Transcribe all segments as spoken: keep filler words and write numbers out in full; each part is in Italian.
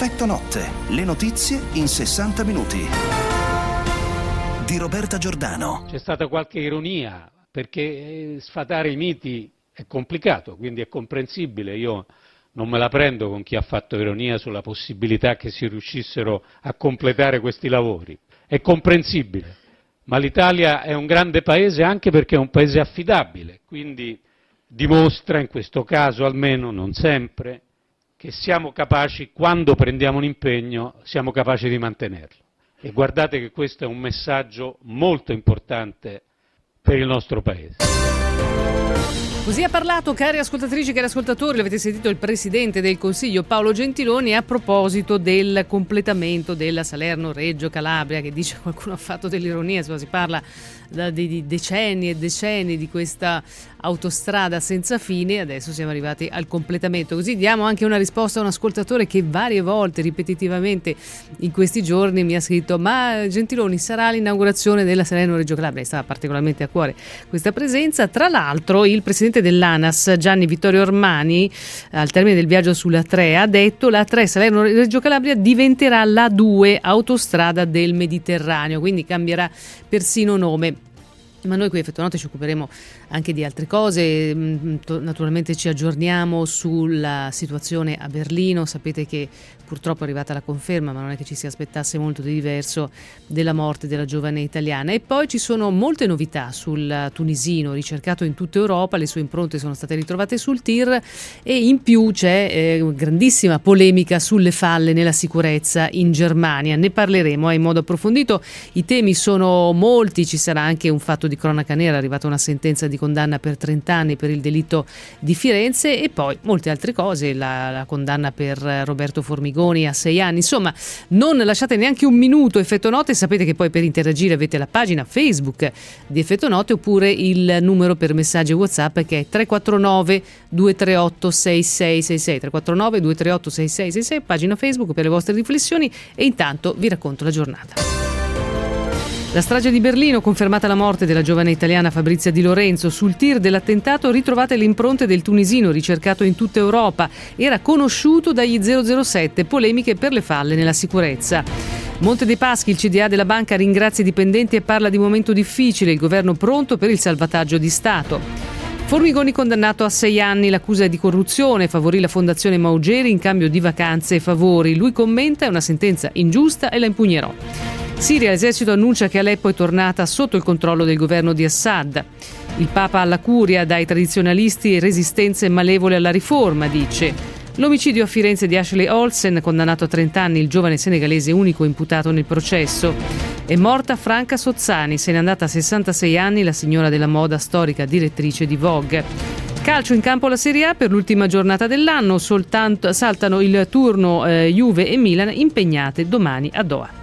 Effetto notte, le notizie in sessanta minuti. Di Roberta Giordano. C'è stata qualche ironia, perché sfatare i miti è complicato, quindi è comprensibile. Io non me la prendo con chi ha fatto ironia sulla possibilità che si riuscissero a completare questi lavori. È comprensibile, ma l'Italia è un grande paese anche perché è un paese affidabile, quindi dimostra, in questo caso almeno, non sempre, che siamo capaci, quando prendiamo un impegno, siamo capaci di mantenerlo. E guardate che questo è un messaggio molto importante per il nostro paese. Così ha parlato, cari ascoltatrici e cari ascoltatori, l'avete sentito, il Presidente del Consiglio Paolo Gentiloni a proposito del completamento della Salerno-Reggio Calabria, che dice, qualcuno ha fatto dell'ironia, insomma, si parla da, di, di decenni e decenni di questa autostrada senza fine, adesso siamo arrivati al completamento. Così diamo anche una risposta a un ascoltatore che varie volte, ripetitivamente in questi giorni mi ha scritto: ma Gentiloni, sarà l'inaugurazione della Salerno-Reggio Calabria? Stava particolarmente a cuore questa presenza. Tra l'altro il Presidente dell'ANAS Gianni Vittorio Ormani, al termine del viaggio sulla tre, ha detto: la tre Salerno-Reggio Calabria diventerà la due autostrada del Mediterraneo, quindi cambierà persino nome. Ma noi qui a Effetto Notte ci occuperemo anche di altre cose, naturalmente ci aggiorniamo sulla situazione a Berlino. Sapete che purtroppo è arrivata la conferma, ma non è che ci si aspettasse molto di diverso, della morte della giovane italiana. E poi ci sono molte novità sul tunisino ricercato in tutta Europa, le sue impronte sono state ritrovate sul T I R e in più c'è eh, grandissima polemica sulle falle nella sicurezza in Germania. Ne parleremo eh, in modo approfondito, i temi sono molti, ci sarà anche un fatto di cronaca nera, è arrivata una sentenza di condanna per trenta anni per il delitto di Firenze e poi molte altre cose, la, la condanna per Roberto Formigoni a sei anni. Insomma, non lasciate neanche un minuto Effetto Notte. Sapete che poi per interagire avete la pagina Facebook di Effetto Notte oppure il numero per messaggi WhatsApp che è tre quattro nove due tre otto sei sei sei sei, tre quattro nove due tre otto sei sei sei sei, pagina Facebook per le vostre riflessioni. E intanto vi racconto la giornata. La strage di Berlino, confermata la morte della giovane italiana Fabrizia Di Lorenzo. Sul tir dell'attentato ritrovate le impronte del tunisino ricercato in tutta Europa. Era conosciuto dagli zero zero sette, polemiche per le falle nella sicurezza. Monte dei Paschi, il C D A della banca ringrazia i dipendenti e parla di momento difficile, il governo pronto per il salvataggio di Stato. Formigoni condannato a sei anni, l'accusa è di corruzione, favorì la fondazione Maugeri in cambio di vacanze e favori. Lui commenta: è una sentenza ingiusta e la impugnerò. Siria, l'esercito annuncia che Aleppo è tornata sotto il controllo del governo di Assad. Il Papa alla curia, dai tradizionalisti resistenze malevole alla riforma, dice. L'omicidio a Firenze di Ashley Olsen, condannato a trenta anni, il giovane senegalese unico imputato nel processo. È morta Franca Sozzani, se n'è andata a sessantasei anni, la signora della moda, storica direttrice di Vogue. Calcio in campo la Serie A per l'ultima giornata dell'anno, soltanto saltano il turno eh, Juve e Milan, impegnate domani a Doha.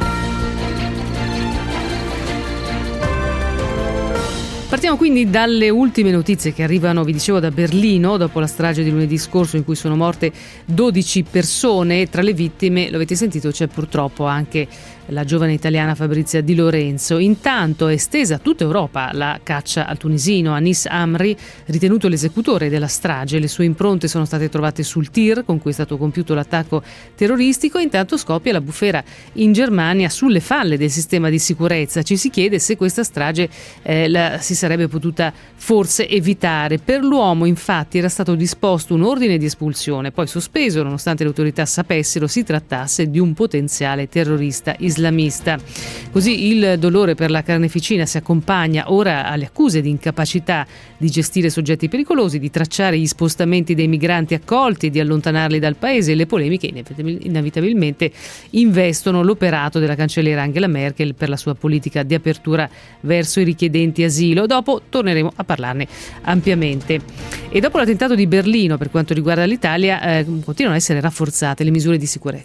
Partiamo quindi dalle ultime notizie che arrivano, vi dicevo, da Berlino, dopo la strage di lunedì scorso in cui sono morte dodici persone. Tra le vittime, lo avete sentito, c'è purtroppo anche la giovane italiana Fabrizia Di Lorenzo. Intanto è estesa a tutta Europa la caccia al tunisino Anis Amri, ritenuto l'esecutore della strage. Le sue impronte sono state trovate sul tir con cui è stato compiuto l'attacco terroristico. Intanto scoppia la bufera in Germania sulle falle del sistema di sicurezza. Ci si chiede se questa strage eh, la, si sarebbe potuta forse evitare. Per l'uomo, infatti, era stato disposto un ordine di espulsione, poi sospeso nonostante le autorità sapessero si trattasse di un potenziale terrorista islamista. Così il dolore per la carneficina si accompagna ora alle accuse di incapacità di gestire soggetti pericolosi, di tracciare gli spostamenti dei migranti accolti e di allontanarli dal paese. Le polemiche inevitabilmente investono l'operato della cancelliera Angela Merkel per la sua politica di apertura verso i richiedenti asilo. Dopo torneremo a parlarne ampiamente. E dopo l'attentato di Berlino, per quanto riguarda l'Italia, eh, continuano a essere rafforzate le misure di sicurezza.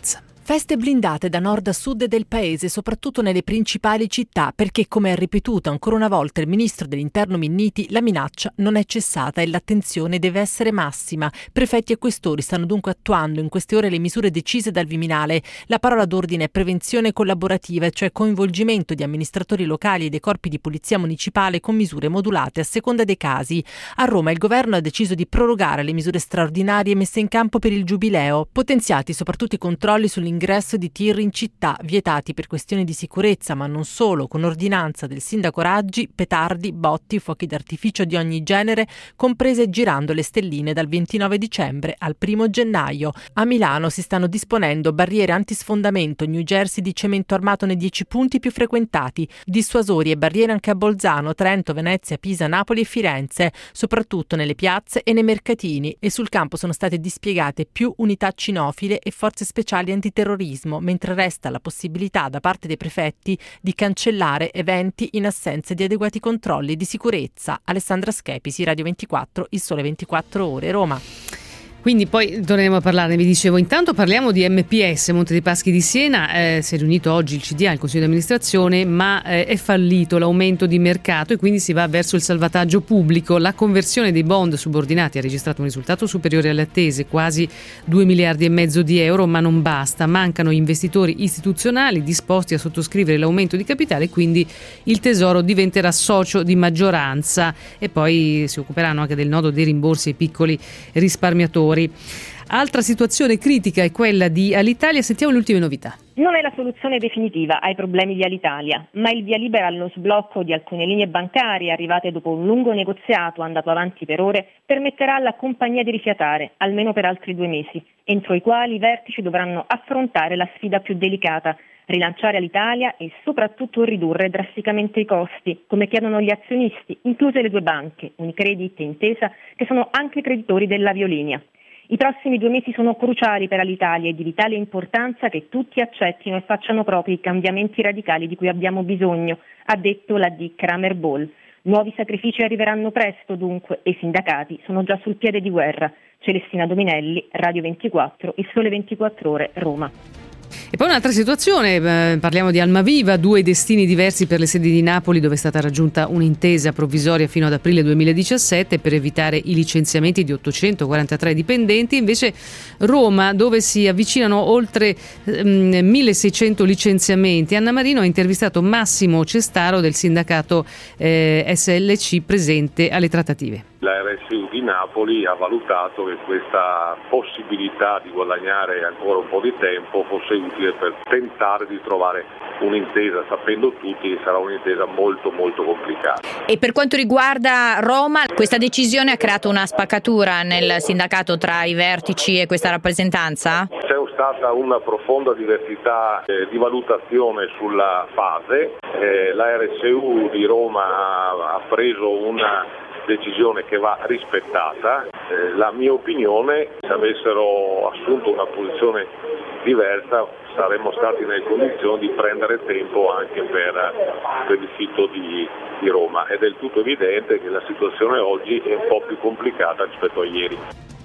Feste blindate da nord a sud del paese, soprattutto nelle principali città, perché, come ha ripetuto ancora una volta il ministro dell'Interno Minniti, la minaccia non è cessata e l'attenzione deve essere massima. Prefetti e questori stanno dunque attuando in queste ore le misure decise dal Viminale. La parola d'ordine è prevenzione collaborativa, cioè coinvolgimento di amministratori locali e dei corpi di polizia municipale con misure modulate a seconda dei casi. A Roma il governo ha deciso di prorogare le misure straordinarie messe in campo per il Giubileo, potenziati soprattutto i controlli sull'ingresso ingresso di tir in città, vietati per questioni di sicurezza, ma non solo, con ordinanza del sindaco Raggi, petardi, botti, fuochi d'artificio di ogni genere, comprese girando le stelline dal ventinove dicembre al primo gennaio. A Milano si stanno disponendo barriere antisfondamento, New Jersey di cemento armato nei dieci punti più frequentati, dissuasori e barriere anche a Bolzano, Trento, Venezia, Pisa, Napoli e Firenze, soprattutto nelle piazze e nei mercatini, e sul campo sono state dispiegate più unità cinofile e forze speciali antiterrorismo, mentre resta la possibilità da parte dei prefetti di cancellare eventi in assenza di adeguati controlli di sicurezza. Alessandra Schepisi, Radio ventiquattro, Il Sole ventiquattro Ore, Roma. Quindi poi torneremo a parlarne, vi dicevo. Intanto parliamo di M P S, Monte dei Paschi di Siena. Eh, si è riunito oggi il C D A, il Consiglio di amministrazione, ma eh, è fallito l'aumento di mercato e quindi si va verso il salvataggio pubblico. La conversione dei bond subordinati ha registrato un risultato superiore alle attese, quasi due miliardi e mezzo di euro, ma non basta. Mancano investitori istituzionali disposti a sottoscrivere l'aumento di capitale e quindi il Tesoro diventerà socio di maggioranza e poi si occuperanno anche del nodo dei rimborsi ai piccoli risparmiatori. Altra situazione critica è quella di Alitalia. Sentiamo le ultime novità. Non è la soluzione definitiva ai problemi di Alitalia, ma il via libera allo sblocco di alcune linee bancarie arrivate dopo un lungo negoziato andato avanti per ore permetterà alla compagnia di rifiatare, almeno per altri due mesi, entro i quali i vertici dovranno affrontare la sfida più delicata: rilanciare Alitalia e soprattutto ridurre drasticamente i costi, come chiedono gli azionisti, incluse le due banche, Unicredit e Intesa, che sono anche creditori dell'Aviolíneas. I prossimi due mesi sono cruciali per Alitalia e di vitale importanza che tutti accettino e facciano propri i cambiamenti radicali di cui abbiamo bisogno, ha detto la D. Kramer Ball. Nuovi sacrifici arriveranno presto dunque e i sindacati sono già sul piede di guerra. Celestina Dominelli, Radio ventiquattro, Il Sole ventiquattro Ore, Roma. E poi un'altra situazione, eh, parliamo di Almaviva, due destini diversi per le sedi di Napoli, dove è stata raggiunta un'intesa provvisoria fino ad aprile duemiladiciassette per evitare i licenziamenti di ottocentoquarantatré dipendenti. Invece Roma, dove si avvicinano oltre ehm, milleseicento licenziamenti. Anna Marino ha intervistato Massimo Cestaro del sindacato eh, S L C presente alle trattative. La R S U di Napoli ha valutato che questa possibilità di guadagnare ancora un po' di tempo fosse utile per tentare di trovare un'intesa, sapendo tutti che sarà un'intesa molto molto complicata. E per quanto riguarda Roma, questa decisione ha creato una spaccatura nel sindacato tra i vertici e questa rappresentanza? C'è stata una profonda diversità eh, di valutazione sulla fase. Eh, la R S U di Roma ha, ha preso una decisione che va rispettata. Eh, la mia opinione, se avessero assunto una posizione diversa, saremmo stati nelle condizioni di prendere tempo anche per, per il sito di, di Roma. È del tutto evidente che la situazione oggi è un po' più complicata rispetto a ieri.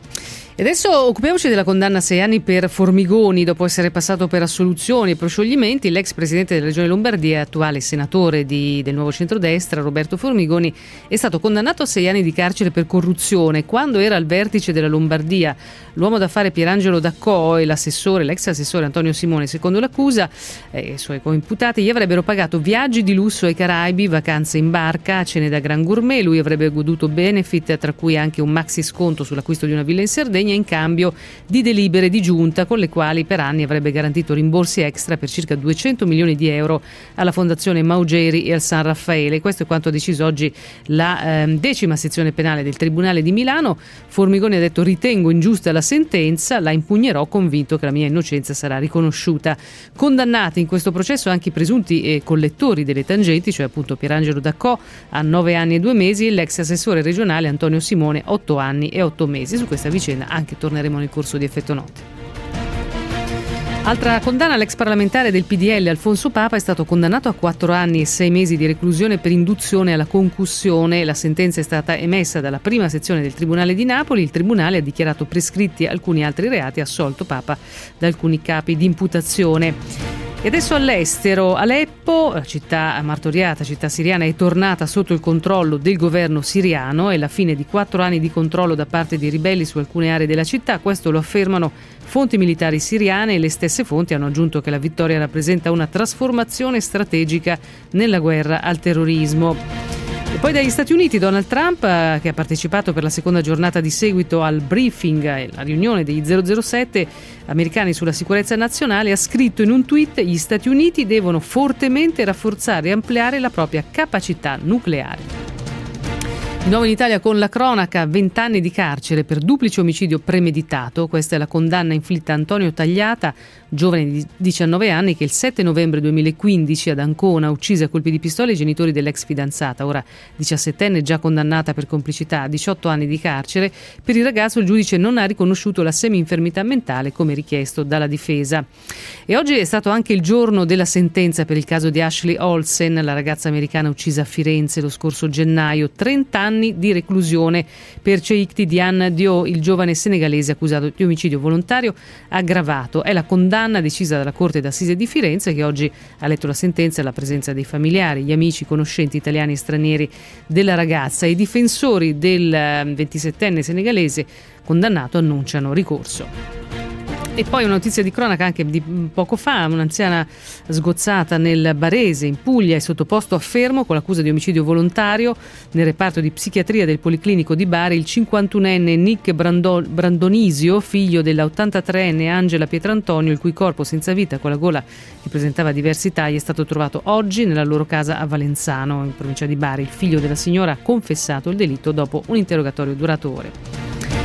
E adesso occupiamoci della condanna a sei anni per Formigoni. Dopo essere passato per assoluzioni e proscioglimenti, l'ex presidente della Regione Lombardia e attuale senatore di, del Nuovo Centrodestra, Roberto Formigoni, è stato condannato a sei anni di carcere per corruzione. Quando era al vertice della Lombardia, l'uomo d'affare Pierangelo Daccò e l'assessore, l'ex assessore Antonio Simone, secondo l'accusa, e i suoi coimputati gli avrebbero pagato viaggi di lusso ai Caraibi, vacanze in barca, cene da gran gourmet. Lui avrebbe goduto benefit, tra cui anche un maxi sconto sull'acquisto di una villa in Sardegna, in cambio di delibere di giunta con le quali per anni avrebbe garantito rimborsi extra per circa duecento milioni di euro alla Fondazione Maugeri e al San Raffaele. Questo è quanto ha deciso oggi la eh, decima sezione penale del Tribunale di Milano. Formigoni ha detto: ritengo ingiusta la sentenza, la impugnerò convinto che la mia innocenza sarà riconosciuta. Condannati in questo processo anche i presunti eh, collettori delle tangenti, cioè appunto Pierangelo Daccò a nove anni e due mesi e l'ex assessore regionale Antonio Simone otto anni e otto mesi. Su questa vicenda anche torneremo nel corso di Effetto Notte. Altra condanna: l'ex parlamentare del P D L Alfonso Papa è stato condannato a quattro anni e sei mesi di reclusione per induzione alla concussione. La sentenza è stata emessa dalla prima sezione del Tribunale di Napoli. Il Tribunale ha dichiarato prescritti alcuni altri reati e assolto Papa da alcuni capi di imputazione. E adesso all'estero, Aleppo, la città martoriata, città siriana, è tornata sotto il controllo del governo siriano. È la fine di quattro anni di controllo da parte di ribelli su alcune aree della città. Questo lo affermano fonti militari siriane, e le stesse fonti hanno aggiunto che la vittoria rappresenta una trasformazione strategica nella guerra al terrorismo. E poi dagli Stati Uniti, Donald Trump, eh, che ha partecipato per la seconda giornata di seguito al briefing, eh, la riunione degli zero zero sette americani sulla sicurezza nazionale, ha scritto in un tweet: gli Stati Uniti devono fortemente rafforzare e ampliare la propria capacità nucleare. Di nuovo in Italia con la cronaca: vent'anni di carcere per duplice omicidio premeditato. Questa è la condanna inflitta a Antonio Tagliata, giovane di diciannove anni, che il sette novembre duemilaquindici ad Ancona uccise a colpi di pistola i genitori dell'ex fidanzata, ora diciassettenne, già condannata per complicità a diciotto anni di carcere. Per il ragazzo il giudice non ha riconosciuto la semi-infermità mentale come richiesto dalla difesa. E oggi è stato anche il giorno della sentenza per il caso di Ashley Olsen, la ragazza americana uccisa a Firenze lo scorso gennaio. trenta anni di reclusione per Cheikh Tidiane Dio, il giovane senegalese accusato di omicidio volontario aggravato. È la condanna decisa dalla Corte d'Assise di Firenze, che oggi ha letto la sentenza alla presenza dei familiari, gli amici, conoscenti italiani e stranieri della ragazza. I difensori del ventisettenne senegalese condannato annunciano ricorso. E poi una notizia di cronaca anche di poco fa: un'anziana sgozzata nel Barese, in Puglia, è sottoposto a fermo con l'accusa di omicidio volontario nel reparto di psichiatria del Policlinico di Bari il cinquantunenne Nick Brando- Brandonisio, figlio della ottantatreenne Angela Pietrantonio, il cui corpo senza vita con la gola che presentava diversi tagli è stato trovato oggi nella loro casa a Valenzano, in provincia di Bari. Il figlio della signora ha confessato il delitto dopo un interrogatorio durato ore.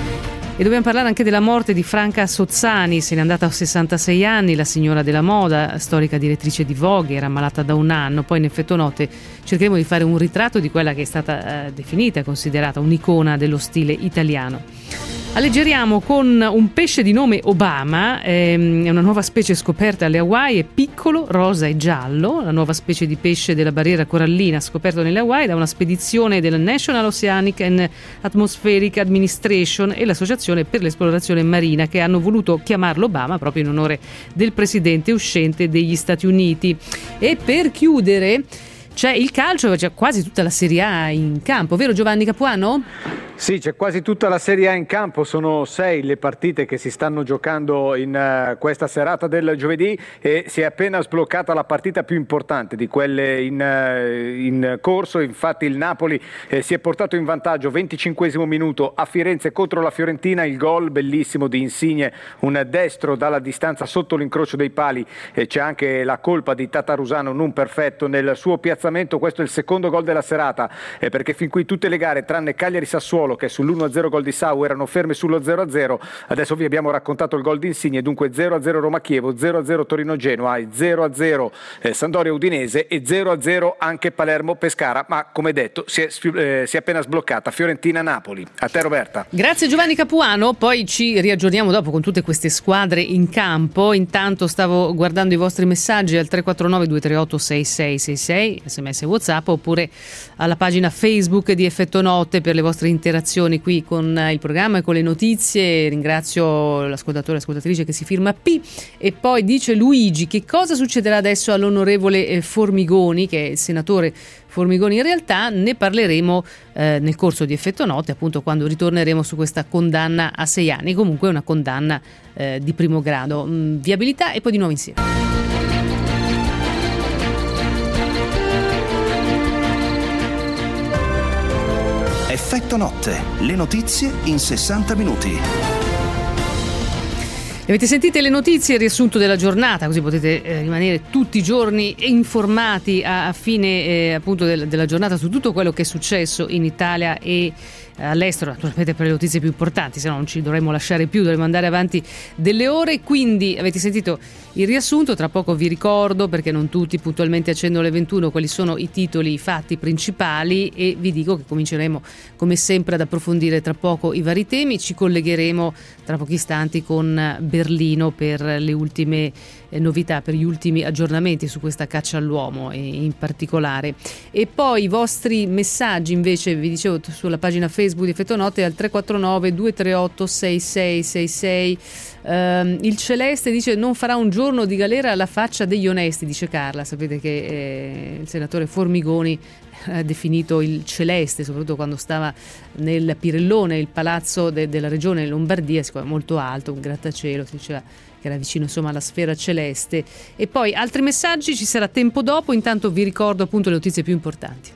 E dobbiamo parlare anche della morte di Franca Sozzani. Se n'è andata a sessantasei anni, la signora della moda, storica direttrice di Vogue, era malata da un anno. Poi in Effetto Notte cercheremo di fare un ritratto di quella che è stata eh, definita e considerata un'icona dello stile italiano. Alleggeriamo con un pesce di nome Obama, ehm, è una nuova specie scoperta alle Hawaii, è piccolo, rosa e giallo. La nuova specie di pesce della barriera corallina scoperto nelle Hawaii da una spedizione del National Oceanic and Atmospheric Administration e l'Associazione per l'Esplorazione Marina, che hanno voluto chiamarlo Obama proprio in onore del presidente uscente degli Stati Uniti. E per chiudere c'è il calcio, c'è quasi tutta la Serie A in campo, vero Giovanni Capuano? Sì, c'è quasi tutta la Serie A in campo, sono sei le partite che si stanno giocando in uh, questa serata del giovedì, e si è appena sbloccata la partita più importante di quelle in, uh, in corso. Infatti il Napoli eh, si è portato in vantaggio venticinquesimo minuto a Firenze contro la Fiorentina, il gol bellissimo di Insigne, un destro dalla distanza sotto l'incrocio dei pali, e c'è anche la colpa di Tatarusano non perfetto nel suo piazzamento. Questo è il secondo gol della serata, eh, perché fin qui tutte le gare tranne Cagliari-Sassuolo, che sull'uno a zero gol di Sau erano ferme sullo zero a zero. Adesso vi abbiamo raccontato il gol di Insigne, dunque zero a zero Roma-Chievo, zero a zero Torino-Genoa, zero a zero eh, Sampdoria-Udinese e zero a zero anche Palermo-Pescara, ma come detto si è, eh, si è appena sbloccata Fiorentina-Napoli. A te Roberta. Grazie Giovanni Capuano, poi ci riaggiorniamo dopo con tutte queste squadre in campo. Intanto stavo guardando i vostri messaggi al tre quattro nove due tre otto sei sei sei sei, sms e WhatsApp, oppure alla pagina Facebook di Effetto Notte per le vostre interazioni qui con il programma e con le notizie. Ringrazio l'ascoltatore e l'ascoltatrice che si firma P. E poi dice Luigi: che cosa succederà adesso all'onorevole Formigoni, che è il senatore Formigoni? In realtà ne parleremo eh, nel corso di Effetto Notte, appunto quando ritorneremo su questa condanna a sei anni. Comunque è una condanna eh, di primo grado. Mm, viabilità e poi di nuovo insieme. Effetto Notte, le notizie in sessanta minuti. Avete sentite le notizie, il riassunto della giornata, così potete eh, rimanere tutti i giorni informati a, a fine eh, appunto del, della giornata su tutto quello che è successo in Italia e all'estero, naturalmente per le notizie più importanti, se no non ci dovremmo lasciare più, dovremmo andare avanti delle ore. Quindi avete sentito il riassunto, tra poco vi ricordo, perché non tutti puntualmente accendono le ventuno, quali sono i titoli, i fatti principali, e vi dico che cominceremo come sempre ad approfondire tra poco i vari temi. Ci collegheremo tra pochi istanti con Berlino per le ultime eh, novità, per gli ultimi aggiornamenti su questa caccia all'uomo eh, in particolare. E poi i vostri messaggi invece, vi dicevo, sulla pagina Facebook di Effetto Notte al tre quattro nove due tre otto sei sei sei sei. Um, il Celeste dice: non farà un giorno di galera alla faccia degli onesti, dice Carla. Sapete che eh, il senatore Formigoni ha definito il Celeste, soprattutto quando stava nel Pirellone, il palazzo de- della regione Lombardia, molto alto, un grattacielo, si diceva che era vicino insomma alla sfera celeste. E poi altri messaggi ci sarà tempo dopo, intanto vi ricordo appunto le notizie più importanti.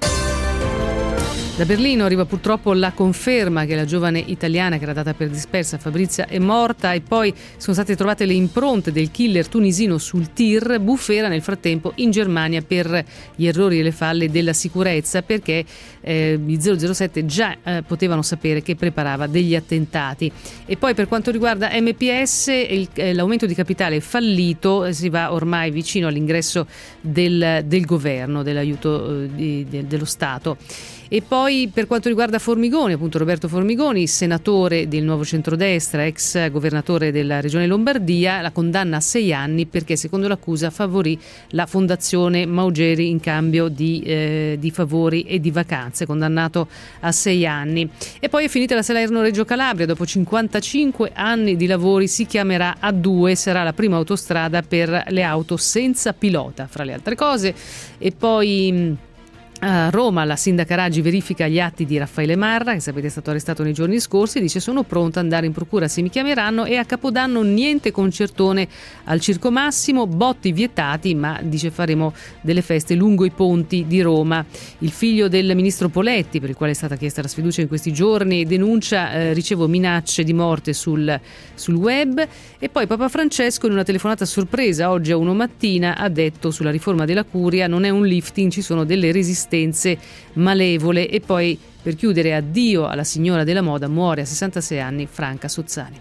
Da Berlino arriva purtroppo la conferma che la giovane italiana che era data per dispersa, Fabrizia, è morta, e poi sono state trovate le impronte del killer tunisino sul tir. Bufera nel frattempo in Germania per gli errori e le falle della sicurezza, perché eh, gli zero zero sette già eh, potevano sapere che preparava degli attentati. E poi per quanto riguarda M P S, il, eh, l'aumento di capitale è fallito, eh, si va ormai vicino all'ingresso del, del governo, dell'aiuto eh, di, de, dello Stato. E poi per quanto riguarda Formigoni, appunto Roberto Formigoni, senatore del Nuovo Centrodestra, ex governatore della regione Lombardia, la condanna a sei anni perché secondo l'accusa favorì la fondazione Maugeri in cambio di, eh, di favori e di vacanze, condannato a sei anni. E poi è finita la Salerno-Reggio Calabria, dopo cinquantacinque anni di lavori si chiamerà A due, sarà la prima autostrada per le auto senza pilota, fra le altre cose. E poi a Roma la sindaca Raggi verifica gli atti di Raffaele Marra, che sapete è stato arrestato nei giorni scorsi, dice: sono pronta ad andare in procura se mi chiameranno, e a Capodanno niente concertone al Circo Massimo, botti vietati, ma dice faremo delle feste lungo i ponti di Roma. Il figlio del ministro Poletti, per il quale è stata chiesta la sfiducia in questi giorni, denuncia eh, ricevo minacce di morte sul, sul web. E poi Papa Francesco in una telefonata sorpresa oggi a Uno Mattina ha detto sulla riforma della curia: non è un lifting, ci sono delle resistenze malevole. E poi per chiudere, addio alla signora della moda, muore a sessantasei anni Franca Sozzani.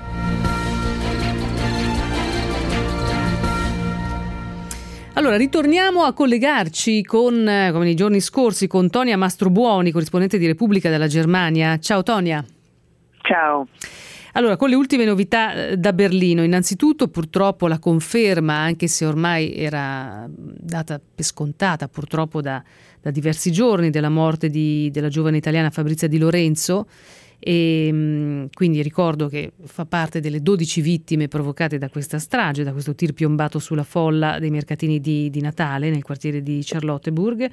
Allora ritorniamo a collegarci con, come nei giorni scorsi, con Tonia Mastrobuoni, corrispondente di Repubblica dalla Germania. Ciao Tonia. Ciao. Allora, con le ultime novità da Berlino, innanzitutto purtroppo la conferma, anche se ormai era data per scontata purtroppo da, da diversi giorni, della morte di, della giovane italiana Fabrizia Di Lorenzo, e quindi ricordo che fa parte delle dodici vittime provocate da questa strage, da questo tir piombato sulla folla dei mercatini di, di Natale nel quartiere di Charlottenburg.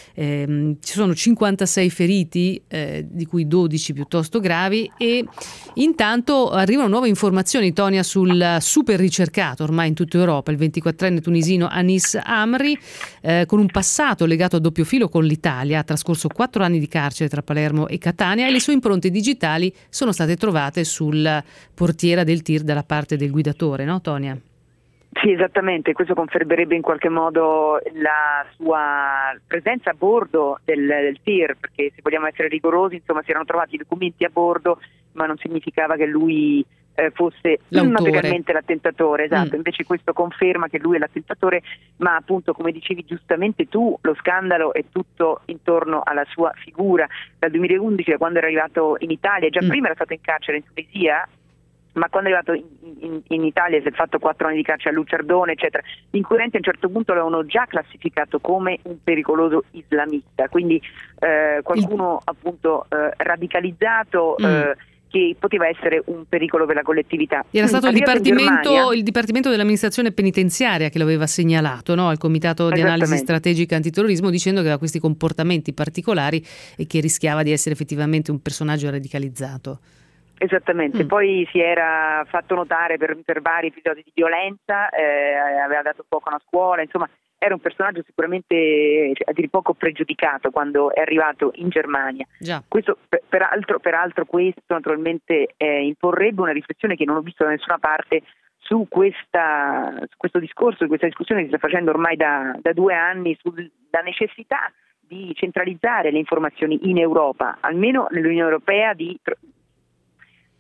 Eh, ci sono cinquantasei feriti, eh, di cui dodici piuttosto gravi, e intanto arrivano nuove informazioni, Tonia, sul super ricercato ormai in tutta Europa, il ventiquattrenne tunisino Anis Amri, eh, con un passato legato a doppio filo con l'Italia. Ha trascorso quattro anni di carcere tra Palermo e Catania, e le sue impronte digitali sono state trovate sul portiera del tir dalla parte del guidatore, no Tonia? Sì, esattamente, questo confermerebbe in qualche modo la sua presenza a bordo del, del tir, perché se vogliamo essere rigorosi, insomma, si erano trovati documenti a bordo, ma non significava che lui eh, fosse l'autore, materialmente l'attentatore, esatto. Mm. Invece questo conferma che lui è l'attentatore, ma appunto, come dicevi giustamente tu, lo scandalo è tutto intorno alla sua figura. Dal duemilaundici, da quando era arrivato in Italia, già mm. prima era stato in carcere in Tunisia, ma quando è arrivato in, in, in Italia si è fatto quattro anni di carcere a Luciardone, eccetera. Gli inquirenti a un certo punto l'avevano già classificato come un pericoloso islamista, quindi eh, qualcuno appunto eh, radicalizzato, mm. eh, che poteva essere un pericolo per la collettività. Era stato il dipartimento, il dipartimento dell'amministrazione penitenziaria che lo aveva segnalato, no? Al Comitato di Analisi Strategica Antiterrorismo, dicendo che aveva questi comportamenti particolari e che rischiava di essere effettivamente un personaggio radicalizzato. Esattamente, mm. poi si era fatto notare per, per vari episodi di violenza, eh, aveva dato fuoco a una scuola, insomma era un personaggio sicuramente, cioè, a dir poco, pregiudicato quando è arrivato in Germania. Già. Questo per, peraltro, peraltro questo naturalmente eh, imporrebbe una riflessione che non ho visto da nessuna parte su, questa, su questo discorso, su questa discussione che si sta facendo ormai da, da due anni sulla necessità di centralizzare le informazioni in Europa, almeno nell'Unione Europea, di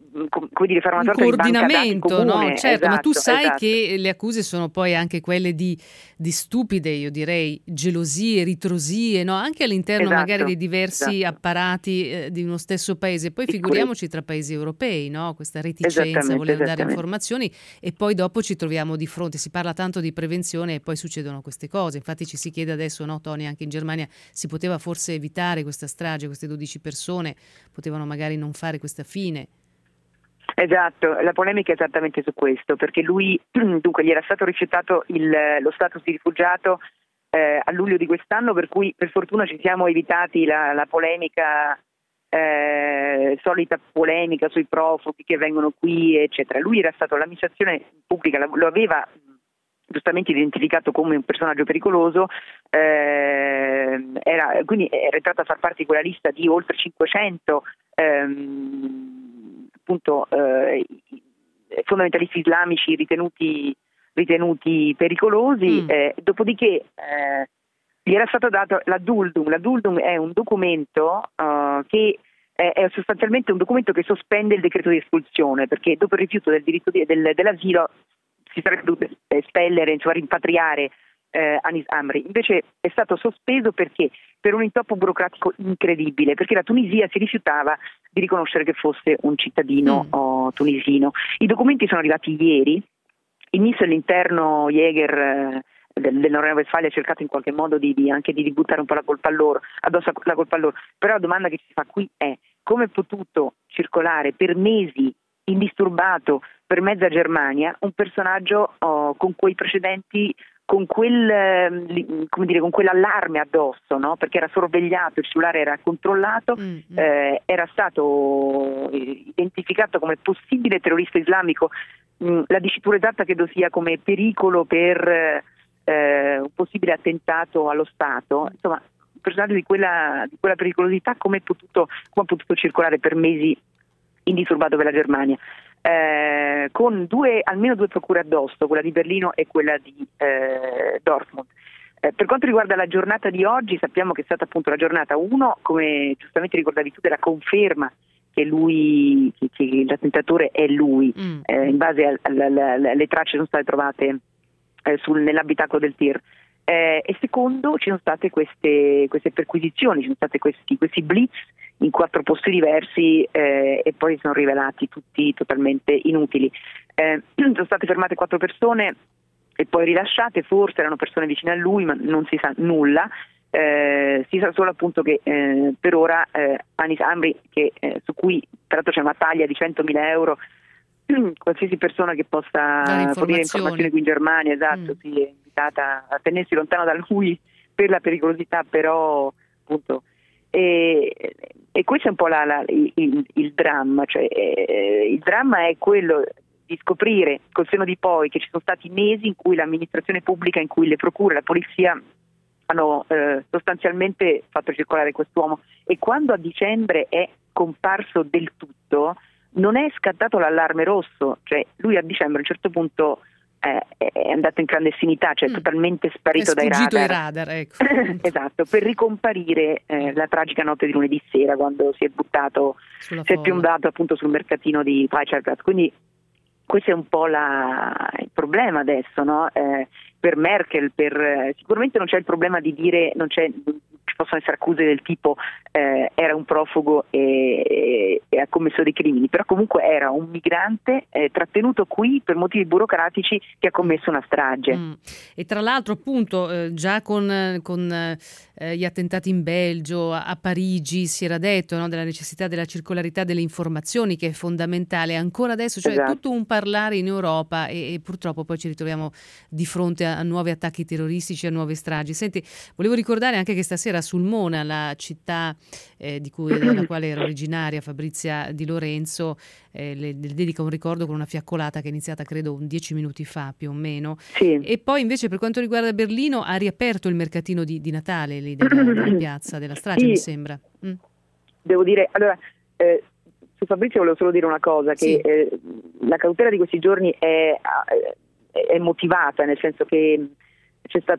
come dire, fare una un sorta coordinamento, di banca dati comune. No? Certo, esatto, ma tu sai esatto. che le accuse sono poi anche quelle di, di stupide, io direi, gelosie, ritrosie, no? Anche all'interno esatto, magari dei diversi esatto. apparati eh, di uno stesso paese. Poi Sicurezza. figuriamoci tra paesi europei, no? Questa reticenza a voler dare informazioni, e poi dopo ci troviamo di fronte, si parla tanto di prevenzione e poi succedono queste cose. Infatti ci si chiede adesso, no, Tony, anche in Germania si poteva forse evitare questa strage, queste dodici persone potevano magari non fare questa fine. Esatto, la polemica è esattamente su questo, perché lui, dunque, gli era stato rifiutato il, lo status di rifugiato eh, a luglio di quest'anno, per cui per fortuna ci siamo evitati la, la polemica, eh, solita polemica sui profughi che vengono qui, eccetera. Lui era stato, l'amministrazione pubblica lo aveva giustamente identificato come un personaggio pericoloso, eh, era, quindi era entrato a far parte di quella lista di oltre cinquecento ehm, appunto, eh, fondamentalisti islamici ritenuti, ritenuti pericolosi, mm. eh, dopodiché eh, gli era stato dato la Duldung. La Duldung è un documento uh, che è, è sostanzialmente un documento che sospende il decreto di espulsione, perché dopo il rifiuto del diritto di, del, dell'asilo si sarebbe dovuto espellere, insomma rimpatriare eh, Anis Amri. Invece è stato sospeso perché? Per un intoppo burocratico incredibile, perché la Tunisia si rifiutava di riconoscere che fosse un cittadino mm. oh, tunisino. I documenti sono arrivati ieri, il ministro dell'interno Jäger eh, del, del Nord Rhine-Westfalia ha cercato in qualche modo di, di anche di buttare un po' la colpa a loro, addosso la colpa a loro, però la domanda che si fa qui è: come è potuto circolare per mesi indisturbato per mezza Germania un personaggio oh, con quei precedenti, con quel come dire, con quell'allarme addosso, no? Perché era sorvegliato, il cellulare era controllato, mm-hmm. eh, era stato identificato come possibile terrorista islamico. Mm, la dicitura esatta credo sia come pericolo per eh, un possibile attentato allo Stato. Insomma, un personaggio di quella, di quella pericolosità come è potuto, come è potuto circolare per mesi indisturbato per la Germania, eh, con due, almeno due procure addosso, quella di Berlino e quella di eh, Dortmund. Eh, per quanto riguarda la giornata di oggi, sappiamo che è stata appunto la giornata uno, come giustamente ricordavi tu, della conferma che lui, che, che l'attentatore è lui, mm. eh, in base alle tracce sono state trovate eh, sul, nell'abitacolo del tir. Eh, e secondo, ci sono state queste, queste perquisizioni, ci sono stati questi, questi blitz in quattro posti diversi eh, e poi sono rivelati tutti totalmente inutili. Eh, sono state fermate quattro persone e poi rilasciate, forse erano persone vicine a lui, ma non si sa nulla. Eh, si sa solo appunto che eh, per ora eh, Anis Amri, che, eh, su cui tra l'altro c'è una taglia di centomila euro, qualsiasi persona che possa fornire informazioni qui in Germania, esatto, mm. si è invitata a tenersi lontano da lui per la pericolosità, però appunto e, e questo è un po' la, la, il, il dramma, cioè eh, il dramma è quello di scoprire col senno di poi che ci sono stati mesi in cui l'amministrazione pubblica, in cui le procure, la polizia hanno eh, sostanzialmente fatto circolare quest'uomo, e quando a dicembre è comparso del tutto non è scattato l'allarme rosso, cioè lui a dicembre a un certo punto eh, è andato in clandestinità, cioè mm. totalmente sparito dai radar, ai radar ecco. Esatto, per ricomparire eh, la tragica notte di lunedì sera, quando si è buttato, Sulla si folla. è piombato appunto sul mercatino di Weicherplatz. Quindi questo è un po' la, il problema adesso, no? Eh, per Merkel, per, eh, sicuramente non c'è il problema di dire, non c'è, ci possono essere accuse del tipo eh, era un profugo e, e, e ha commesso dei crimini, però comunque era un migrante eh, trattenuto qui per motivi burocratici che ha commesso una strage. Mm. E tra l'altro appunto eh, già con, con eh, gli attentati in Belgio, a, a Parigi si era detto, no, della necessità della circolarità delle informazioni, che è fondamentale ancora adesso, cioè esatto. tutto un parlare in Europa e, e purtroppo poi ci ritroviamo di fronte a a nuovi attacchi terroristici, a nuove stragi. Senti, volevo ricordare anche che stasera a Sulmona, la città eh, di cui, della quale era originaria Fabrizia Di Lorenzo, eh, le, le dedica un ricordo con una fiaccolata che è iniziata credo dieci minuti fa più o meno. Sì. E poi invece per quanto riguarda Berlino ha riaperto il mercatino di, di Natale lì della, della piazza della strage, sì. mi sembra. Mm. Devo dire, allora eh, su Fabrizio volevo solo dire una cosa, che sì. eh, la cautela di questi giorni è, è motivata, nel senso che c'è stata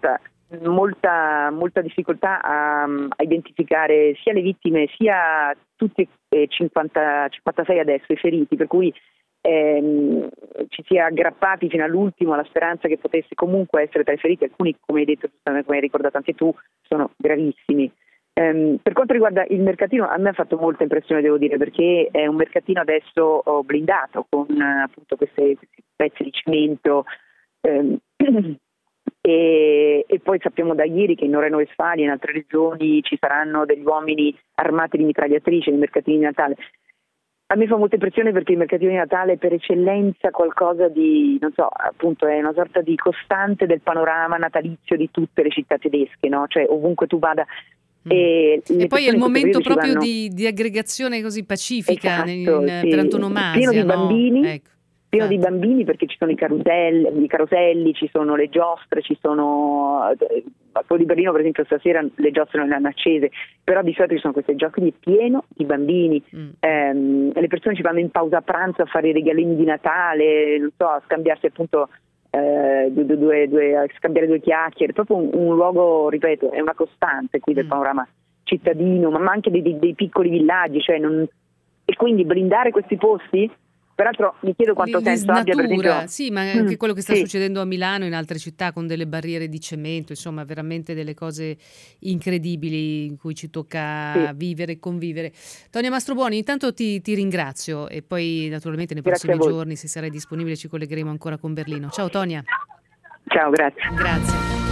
molta, molta difficoltà a, a identificare sia le vittime sia tutti e cinquanta, cinquantasei adesso i feriti, per cui ehm, ci si è aggrappati fino all'ultimo alla speranza che potesse comunque essere tra i feriti. Alcuni, come hai detto, come hai ricordato anche tu, sono gravissimi. Um, per quanto riguarda il mercatino, a me ha fatto molta impressione, devo dire, perché è un mercatino adesso oh, blindato con uh, appunto queste, questi pezzi di cemento um, e, e poi sappiamo da ieri che in Nord-Reno-Westfalia e in altre regioni ci saranno degli uomini armati di mitragliatrici nei mercatini di Natale. A me fa molta impressione perché il mercatino di Natale è per eccellenza qualcosa di, non so, appunto è una sorta di costante del panorama natalizio di tutte le città tedesche, no? Cioè ovunque tu vada. E, e poi è il momento proprio vanno... di, di aggregazione così pacifica, esatto, in, sì. per antonomasia, pieno di no? bambini, ecco, pieno esatto. di bambini perché ci sono i caroselli, i caroselli, ci sono le giostre, ci sono a quello di Berlino per esempio stasera le giostre non le hanno accese, però di solito ci sono queste giostre, quindi è pieno di bambini, mm. ehm, le persone ci vanno in pausa pranzo a fare i regalini di Natale, non so, a scambiarsi appunto Eh, due, due, due, scambiare due chiacchiere, proprio un, un luogo, ripeto, è una costante qui del panorama cittadino, ma anche dei, dei, dei piccoli villaggi, cioè non... e quindi blindare questi posti, peraltro mi chiedo quanto Li- senso abbia per esempio sì, ma anche mm, quello che sta sì. succedendo a Milano e in altre città con delle barriere di cemento, insomma veramente delle cose incredibili in cui ci tocca Sì. vivere e convivere. Tonia Mastrobuoni, intanto ti, ti ringrazio e poi naturalmente nei Grazie prossimi a voi. giorni, se sarai disponibile, ci collegheremo ancora con Berlino. Ciao Tonia. Ciao, grazie. Grazie.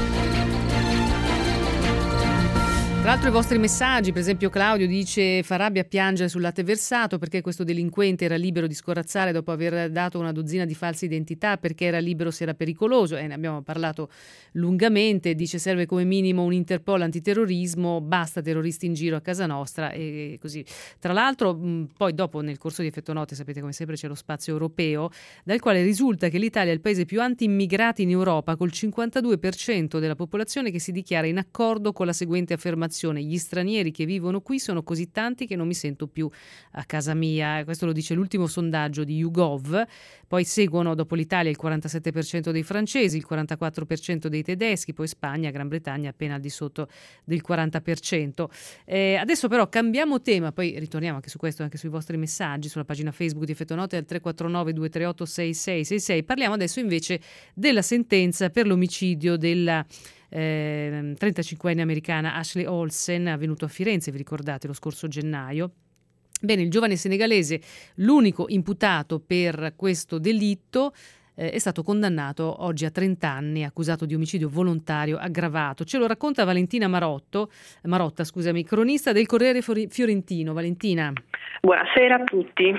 Tra l'altro i vostri messaggi, per esempio Claudio dice fa rabbia piangere sul latte versato perché questo delinquente era libero di scorazzare dopo aver dato una dozzina di false identità, perché era libero se era pericoloso, e ne abbiamo parlato lungamente. Dice serve come minimo un Interpol antiterrorismo, basta terroristi in giro a casa nostra e così. Tra l'altro mh, poi dopo nel corso di Effetto Note sapete come sempre c'è lo spazio europeo dal quale risulta che l'Italia è il paese più anti-immigrati in Europa, col cinquantadue per cento della popolazione che si dichiara in accordo con la seguente affermazione: gli stranieri che vivono qui sono così tanti che non mi sento più a casa mia. Questo lo dice l'ultimo sondaggio di YouGov. Poi seguono dopo l'Italia il quarantasette per cento dei francesi, il quarantaquattro per cento dei tedeschi, poi Spagna, Gran Bretagna appena al di sotto del quaranta per cento. Eh, adesso però cambiamo tema, poi ritorniamo anche su questo, anche sui vostri messaggi sulla pagina Facebook di Effetto Note al tre quattro nove due tre otto sei sei sei sei. Parliamo adesso invece della sentenza per l'omicidio della Eh, trentacinquenne americana Ashley Olsen, avvenuto a Firenze, vi ricordate, lo scorso gennaio. Bene, il giovane senegalese, l'unico imputato per questo delitto, eh, è stato condannato oggi a trenta anni, accusato di omicidio volontario aggravato. Ce lo racconta Valentina Marotto, Marotta, scusami, cronista del Corriere Fiorentino. Valentina. Buonasera a tutti.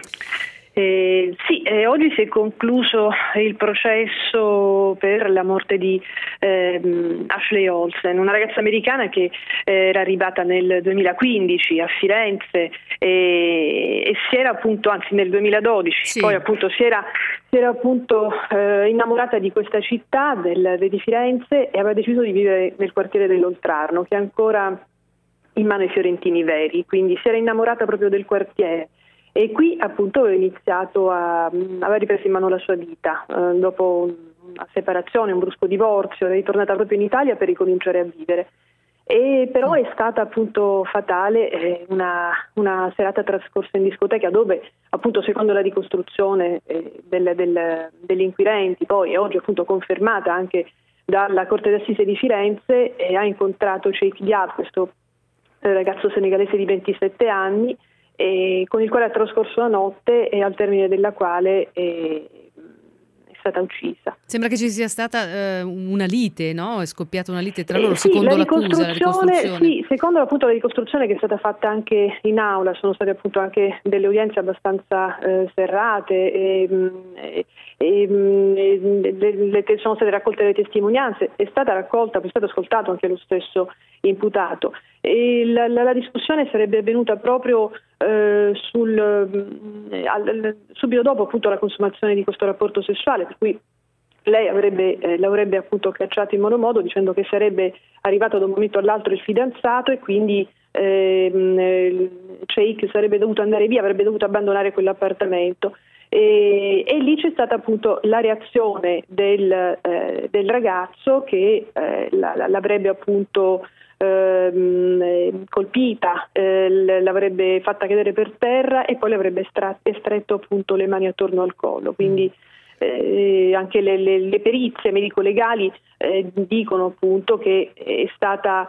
Eh, sì, eh, oggi si è concluso il processo per la morte di eh, Ashley Olsen, una ragazza americana che eh, era arrivata nel duemilaquindici a Firenze e, e si era appunto, anzi nel duemiladodici, sì. poi appunto si era, si era appunto eh, innamorata di questa città, del, di Firenze, e aveva deciso di vivere nel quartiere dell'Oltrarno, che è ancora in mano ai fiorentini veri, quindi si era innamorata proprio del quartiere. E qui appunto aveva iniziato a aveva ripreso in mano la sua vita eh, dopo una separazione, un brusco divorzio, era ritornata proprio in Italia per ricominciare a vivere. E però è stata appunto fatale eh, una, una serata trascorsa in discoteca dove appunto secondo la ricostruzione eh, del, del, degli inquirenti, poi oggi appunto confermata anche dalla Corte d'Assise di Firenze, eh, ha incontrato Cheikh Diab, questo eh, ragazzo senegalese di ventisette anni, E con il quale ha trascorso la notte e al termine della quale è, è stata uccisa. Sembra che ci sia stata eh, una lite, no? È scoppiata una lite tra loro, eh, sì, secondo la l'accusa, la ricostruzione. Sì, secondo appunto la ricostruzione che è stata fatta anche in aula, sono state appunto anche delle udienze abbastanza eh, serrate e, e, e, e le, le, sono state raccolte le testimonianze, è stata raccolta, è stato ascoltato anche lo stesso imputato. E la, la, la discussione sarebbe avvenuta proprio eh, sul, eh, al, subito dopo appunto la consumazione di questo rapporto sessuale, per cui lei avrebbe, eh, l'avrebbe appunto cacciato in modo modo dicendo che sarebbe arrivato da un momento all'altro il fidanzato e quindi eh, Cheikh sarebbe dovuto andare via, avrebbe dovuto abbandonare quell'appartamento. E, e lì c'è stata appunto la reazione del, eh, del ragazzo che eh, la, la, l'avrebbe appunto ehm, colpita, eh, l'avrebbe fatta cadere per terra e poi le avrebbe estratto, estretto appunto le mani attorno al collo. Quindi eh, anche le, le, le perizie medico-legali eh, dicono appunto che è stata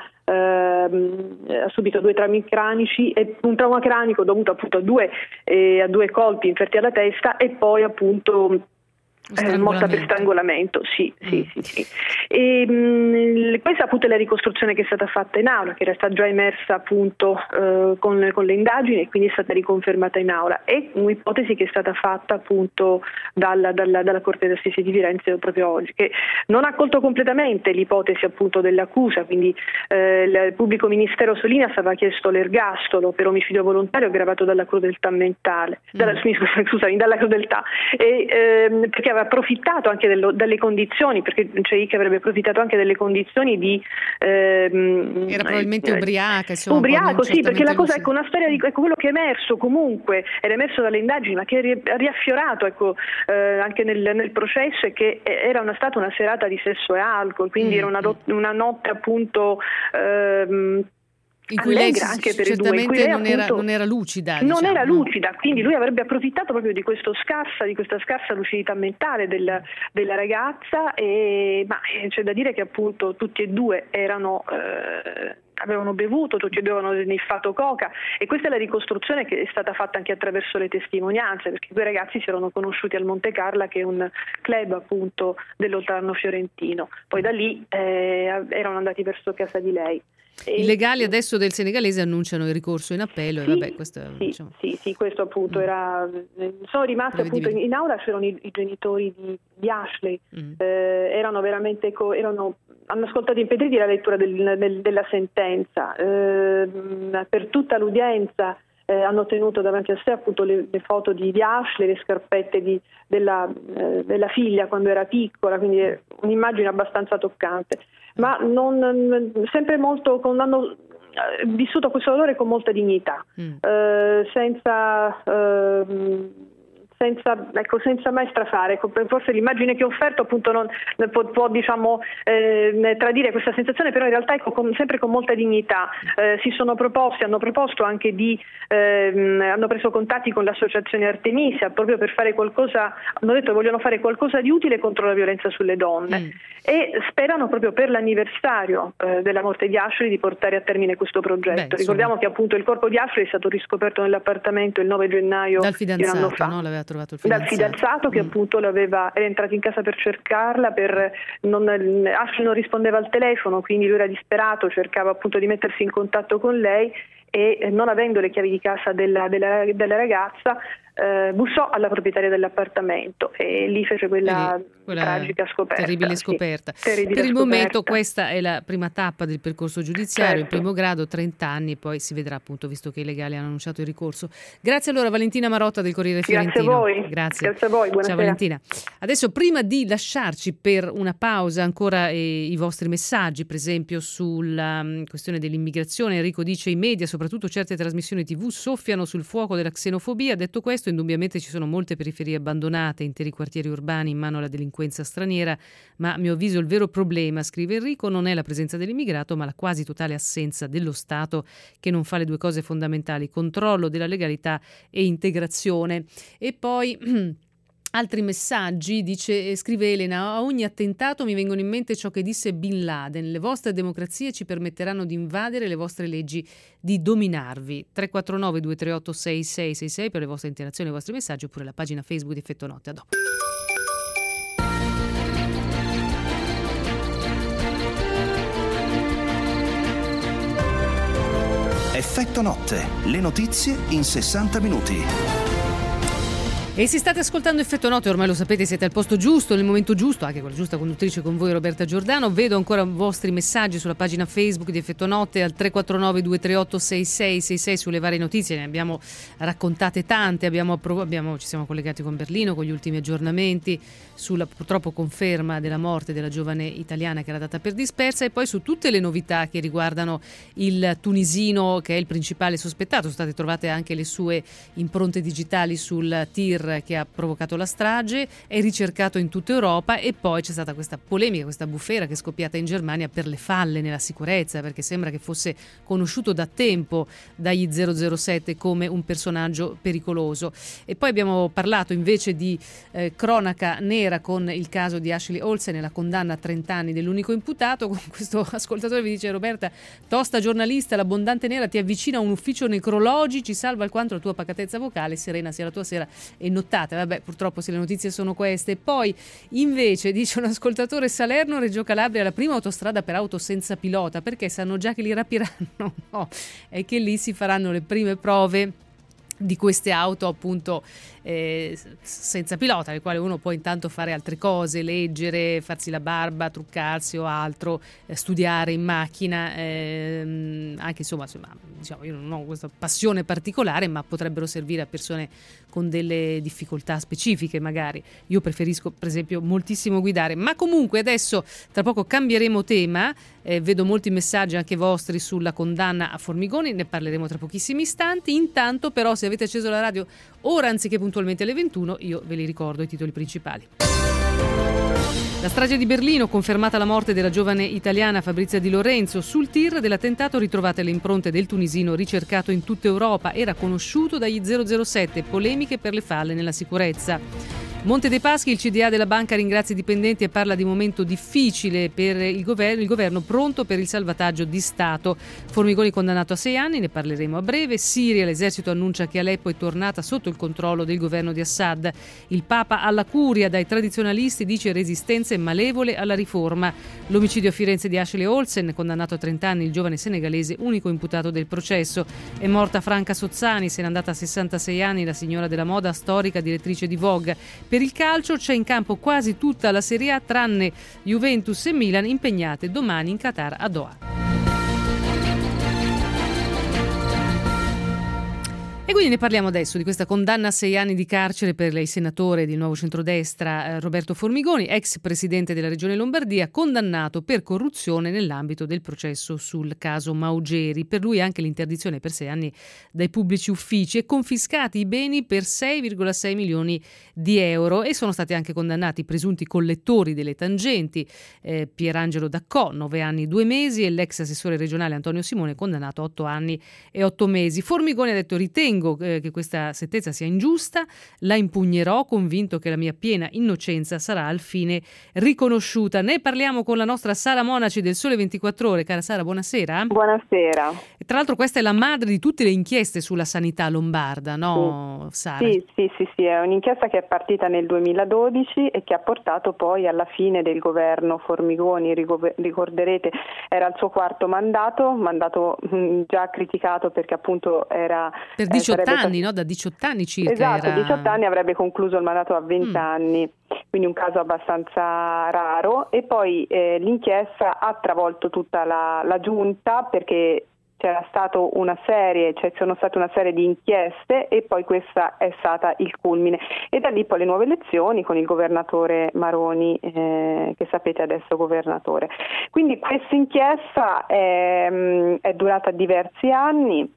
ehm, ha subito due traumi cranici e un trauma cranico dovuto appunto a due, eh, a due colpi inferti alla testa e poi appunto Eh, morta per strangolamento, sì, sì, mm. sì, sì. E, mh, questa appunto è la ricostruzione che è stata fatta in aula, che era stata già emersa appunto eh, con, con le indagini e quindi è stata riconfermata in aula. È un'ipotesi che è stata fatta appunto dalla, dalla, dalla Corte d'Assise di Firenze proprio oggi, che non ha accolto completamente l'ipotesi appunto dell'accusa, quindi eh, il pubblico ministero Solinas aveva chiesto l'ergastolo per omicidio volontario aggravato dalla crudeltà mentale, mm. dalla, scusami, dalla crudeltà, e, ehm, perché aveva approfittato anche dello, delle condizioni, perché c'è che avrebbe approfittato anche delle condizioni di ehm, era probabilmente ubriaca, insomma, ubriaco, sì, perché la cosa, ecco, una storia di ecco, quello che è emerso comunque era emerso dalle indagini, ma che è riaffiorato ecco eh, anche nel, nel processo, è che era una, stata una serata di sesso e alcol, quindi mm. era una, una notte appunto ehm, in cui lei anche per certamente i due, in cui lei, non, appunto, era, non era lucida. Non diciamo. era lucida, quindi lui avrebbe approfittato proprio di questo scarsa, di questa scarsa lucidità mentale del, della ragazza, e, ma c'è da dire che appunto tutti e due erano... Eh, avevano bevuto, tutti e due avevano sniffato coca, e questa è la ricostruzione che è stata fatta anche attraverso le testimonianze, perché i due ragazzi si erano conosciuti al Monte Carla, che è un club appunto dell'Oltrarno fiorentino, poi da lì eh, erano andati verso casa di lei. I legali adesso del senegalese annunciano il ricorso in appello, sì, e vabbè, questo sì, diciamo... sì, sì, questo appunto mm. era. Sono rimasti appunto in, in aula, c'erano i, i genitori di, di Ashley, mm. eh, erano veramente co- erano, hanno ascoltato impediti la lettura del, del, della sentenza, eh, per tutta l'udienza. Eh, hanno tenuto davanti a sé appunto le, le foto di, di Ashley, le scarpette di, della, eh, della figlia quando era piccola, quindi è un'immagine abbastanza toccante, ma non, sempre molto con, hanno eh, vissuto questo dolore con molta dignità, mm. eh, senza eh, senza, ecco, senza mai strafare. Ecco, forse l'immagine che ho offerto appunto non può, può diciamo eh, tradire questa sensazione, però in realtà ecco, con, sempre con molta dignità. Eh, si sono proposti, hanno proposto anche di ehm, hanno preso contatti con l'associazione Artemisia proprio per fare qualcosa, hanno detto vogliono fare qualcosa di utile contro la violenza sulle donne, mm. e sperano proprio per l'anniversario eh, della morte di Ashley di portare a termine questo progetto. Beh, ricordiamo che appunto il corpo di Ashley è stato riscoperto nell'appartamento il nove gennaio dal fidanzato, di un anno fa. No? L'aveva trovato il fidanzato. Dal fidanzato che mm. appunto l'aveva, era entrato in casa per cercarla, per non, Ashley non rispondeva al telefono, quindi lui era disperato, cercava appunto di mettersi in contatto con lei e non avendo le chiavi di casa della, della, della ragazza eh, bussò alla proprietaria dell'appartamento e lì fece quella, lì, quella tragica scoperta. Terribile scoperta. Sì, terribile per il scoperta. momento questa è la prima tappa del percorso giudiziario, certo. in primo grado trenta anni, poi si vedrà appunto, visto che i legali hanno annunciato il ricorso. Grazie allora Valentina Marotta del Corriere Fiorentino. Grazie a voi. Grazie. Grazie a voi, buonasera. Ciao Valentina. Adesso prima di lasciarci per una pausa ancora eh, i vostri messaggi, per esempio sulla um, questione dell'immigrazione. Enrico dice i media, soprattutto certe trasmissioni tivù, soffiano sul fuoco della xenofobia. Detto questo, indubbiamente ci sono molte periferie abbandonate, interi quartieri urbani in mano alla delinquenza straniera, ma a mio avviso il vero problema, scrive Enrico, non è la presenza dell'immigrato, ma la quasi totale assenza dello Stato che non fa le due cose fondamentali, controllo della legalità e integrazione. E poi altri messaggi, dice, scrive Elena, a ogni attentato mi vengono in mente ciò che disse Bin Laden, le vostre democrazie ci permetteranno di invadere, le vostre leggi di dominarvi. tre quattro nove due tre otto sei sei sei sei per le vostre interazioni e i vostri messaggi, oppure la pagina Facebook di Effetto Notte. A dopo. Effetto Notte, le notizie in sessanta minuti. E se state ascoltando Effetto Notte, ormai lo sapete, siete al posto giusto, nel momento giusto, anche con la giusta conduttrice con voi Roberta Giordano. Vedo ancora i vostri messaggi sulla pagina Facebook di Effetto Notte al tre quattro nove due tre otto sei sei sei sei sulle varie notizie, ne abbiamo raccontate tante, abbiamo, abbiamo, ci siamo collegati con Berlino con gli ultimi aggiornamenti sulla purtroppo conferma della morte della giovane italiana che era data per dispersa, e poi su tutte le novità che riguardano il tunisino che è il principale sospettato. Sono state trovate anche le sue impronte digitali sul tir killer che ha provocato la strage, è ricercato in tutta Europa e poi c'è stata questa polemica, questa bufera che è scoppiata in Germania per le falle nella sicurezza, perché sembra che fosse conosciuto da tempo dagli zero zero sette come un personaggio pericoloso. E poi abbiamo parlato invece di eh, cronaca nera con il caso di Ashley Olsen e la condanna a trenta anni dell'unico imputato. Con questo ascoltatore vi dice: Roberta, tosta giornalista, l'abbondante nera ti avvicina a un ufficio necrologi, ci salva alquanto la tua pacatezza vocale, serena sia la tua sera e nottate. Vabbè, purtroppo se le notizie sono queste. Poi invece dice un ascoltatore: Salerno Reggio Calabria la prima autostrada per auto senza pilota, perché sanno già che li rapiranno. No, è che lì si faranno le prime prove di queste auto appunto eh, senza pilota, le quali uno può intanto fare altre cose, leggere, farsi la barba, truccarsi o altro, eh, studiare in macchina, ehm, anche insomma, insomma diciamo, io non ho questa passione particolare, ma potrebbero servire a persone con delle difficoltà specifiche magari. Io preferisco per esempio moltissimo guidare, ma comunque adesso tra poco cambieremo tema, eh, vedo molti messaggi anche vostri sulla condanna a Formigoni, ne parleremo tra pochissimi istanti. Intanto però, se avete acceso la radio ora anziché puntualmente alle ventuno, io ve li ricordo i titoli principali. La strage di Berlino, confermata la morte della giovane italiana Fabrizia Di Lorenzo. Sul tir dell'attentato ritrovate le impronte del tunisino ricercato in tutta Europa, era conosciuto dagli zero zero sette, polemiche per le falle nella sicurezza. Monte dei Paschi, il C D A della banca ringrazia i dipendenti e parla di momento difficile per il governo, il governo pronto per il salvataggio di Stato. Formigoni condannato a sei anni, ne parleremo a breve. Siria, l'esercito annuncia che Aleppo è tornata sotto il controllo del governo di Assad. Il Papa alla curia, dai tradizionalisti dice resistenze malevole alla riforma. L'omicidio a Firenze di Ashley Olsen, condannato a trenta anni il giovane senegalese, unico imputato del processo. È morta Franca Sozzani, se n'è andata a sessantasei anni, la signora della moda, storica, direttrice di Vogue. Per il calcio c'è in campo quasi tutta la Serie A tranne Juventus e Milan, impegnate domani in Qatar a Doha. E quindi ne parliamo adesso di questa condanna a sei anni di carcere per il senatore del Nuovo Centrodestra eh, Roberto Formigoni, ex presidente della Regione Lombardia, condannato per corruzione nell'ambito del processo sul caso Maugeri. Per lui anche l'interdizione per sei anni dai pubblici uffici e confiscati i beni per sei virgola sei milioni di euro, e sono stati anche condannati i presunti collettori delle tangenti, eh, Pierangelo Daccò, nove anni due mesi, e l'ex assessore regionale Antonio Simone, condannato a otto anni e otto mesi. Formigoni ha detto: ritengo che questa sentenza sia ingiusta, la impugnerò, convinto che la mia piena innocenza sarà al fine riconosciuta. Ne parliamo con la nostra Sara Monaci del Sole ventiquattro Ore. Cara Sara, buonasera. Buonasera. E tra l'altro questa è la madre di tutte le inchieste sulla sanità lombarda, no sì. Sara? Sì, sì, sì, sì, è un'inchiesta che è partita nel duemiladodici e che ha portato poi alla fine del governo Formigoni. Ricorderete, era il suo quarto mandato, mandato mh, già criticato perché appunto era... Per diciotto anni, no? Da diciotto anni circa. Esatto, era... diciotto anni, avrebbe concluso il mandato a venti anni, mm. quindi un caso abbastanza raro. E poi eh, l'inchiesta ha travolto tutta la, la giunta, perché c'era stato una serie, cioè sono state una serie di inchieste e poi questa è stata il culmine. E da lì poi le nuove elezioni con il governatore Maroni, eh, che sapete adesso governatore. Quindi questa inchiesta è, è durata diversi anni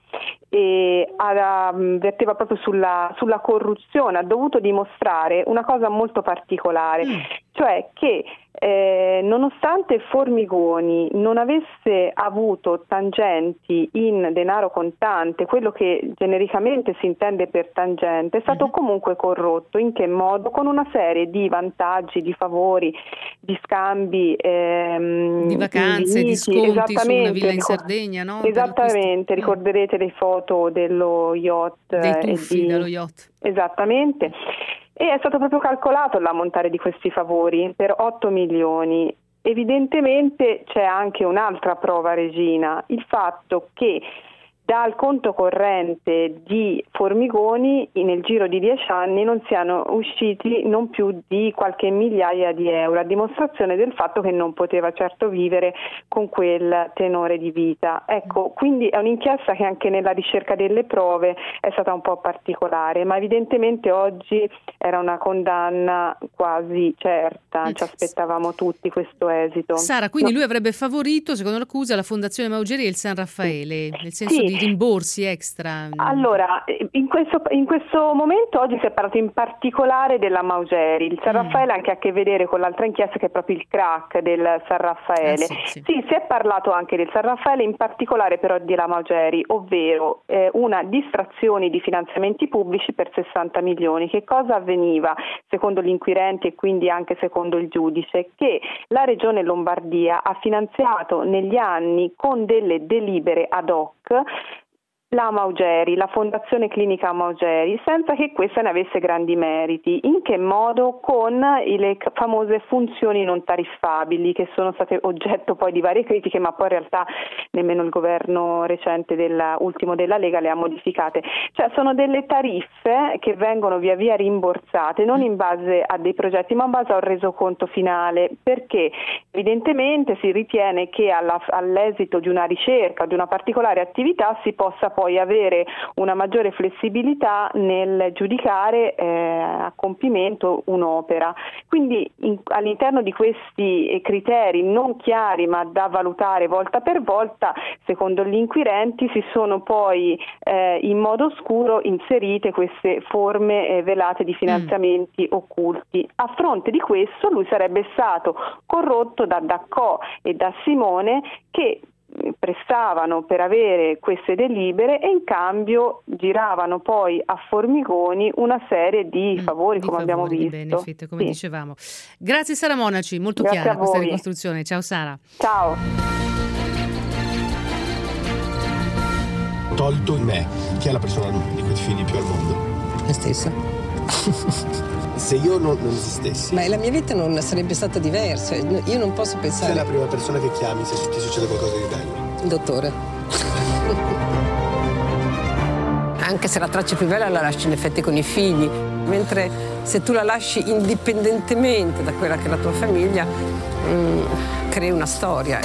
e verteva proprio sulla, sulla corruzione, ha dovuto dimostrare una cosa molto particolare, mm. cioè che eh, nonostante Formigoni non avesse avuto tangenti in denaro contante, quello che genericamente si intende per tangente, è stato mm. comunque corrotto. In che modo? Con una serie di vantaggi, di favori, di scambi, ehm, di vacanze, di sconti su una villa in Sardegna, no? Esattamente, ricorderete le foto dello yacht, dei tuffi e di... dello yacht. Esattamente. E è stato proprio calcolato l'ammontare di questi favori per otto milioni. Evidentemente c'è anche un'altra prova regina, il fatto che dal conto corrente di Formigoni nel giro di dieci anni non siano usciti non più di qualche migliaia di euro, a dimostrazione del fatto che non poteva certo vivere con quel tenore di vita. Ecco, quindi è un'inchiesta che anche nella ricerca delle prove è stata un po' particolare, ma evidentemente oggi era una condanna quasi certa, ci aspettavamo tutti questo esito. Sara, quindi no. lui avrebbe favorito, secondo l'accusa, la Fondazione Maugeri e il San Raffaele, nel senso sì, di i rimborsi extra? Allora, in questo, in questo momento oggi si è parlato in particolare della Maugeri. Il San Raffaele ha anche a che vedere con l'altra inchiesta che è proprio il crack del San Raffaele. Ah, sì, sì. Sì, si è parlato anche del San Raffaele, in particolare però della Maugeri, ovvero eh, una distrazione di finanziamenti pubblici per sessanta milioni. Che cosa avveniva secondo gli inquirenti e quindi anche secondo il giudice? Che la Regione Lombardia ha finanziato negli anni con delle delibere ad hoc la Maugeri, la Fondazione Clinica Maugeri, senza che questa ne avesse grandi meriti. In che modo? Con le famose funzioni non tariffabili, che sono state oggetto poi di varie critiche, ma poi in realtà nemmeno il governo recente della, ultimo della Lega le ha modificate. Cioè sono delle tariffe che vengono via via rimborsate, non in base a dei progetti, ma in base a un resoconto finale, perché evidentemente si ritiene che alla, all'esito di una ricerca, di una particolare attività, si possa poi poi avere una maggiore flessibilità nel giudicare eh, a compimento un'opera. Quindi in, all'interno di questi criteri non chiari ma da valutare volta per volta, secondo gli inquirenti si sono poi eh, in modo oscuro inserite queste forme eh, velate di finanziamenti mm. occulti. A fronte di questo lui sarebbe stato corrotto da Daccò e da Simone, che prestavano per avere queste delibere e in cambio giravano poi a Formigoni una serie di favori, mm, di come favori, abbiamo visto. Di benefit, come sì. dicevamo. Grazie Sara Monaci, molto Grazie chiara questa voi. ricostruzione. Ciao Sara. Ciao. Tolto in me, chi è la persona di quei figli più al mondo? Me stessa. Se io non, non esistessi. Ma la mia vita non sarebbe stata diversa. Io non posso pensare. Sei la prima persona che chiami se ti succede qualcosa di bello. Il dottore. Anche se la traccia più bella la lasci in effetti con i figli, mentre se tu la lasci indipendentemente da quella che è la tua famiglia, mh, crei una storia.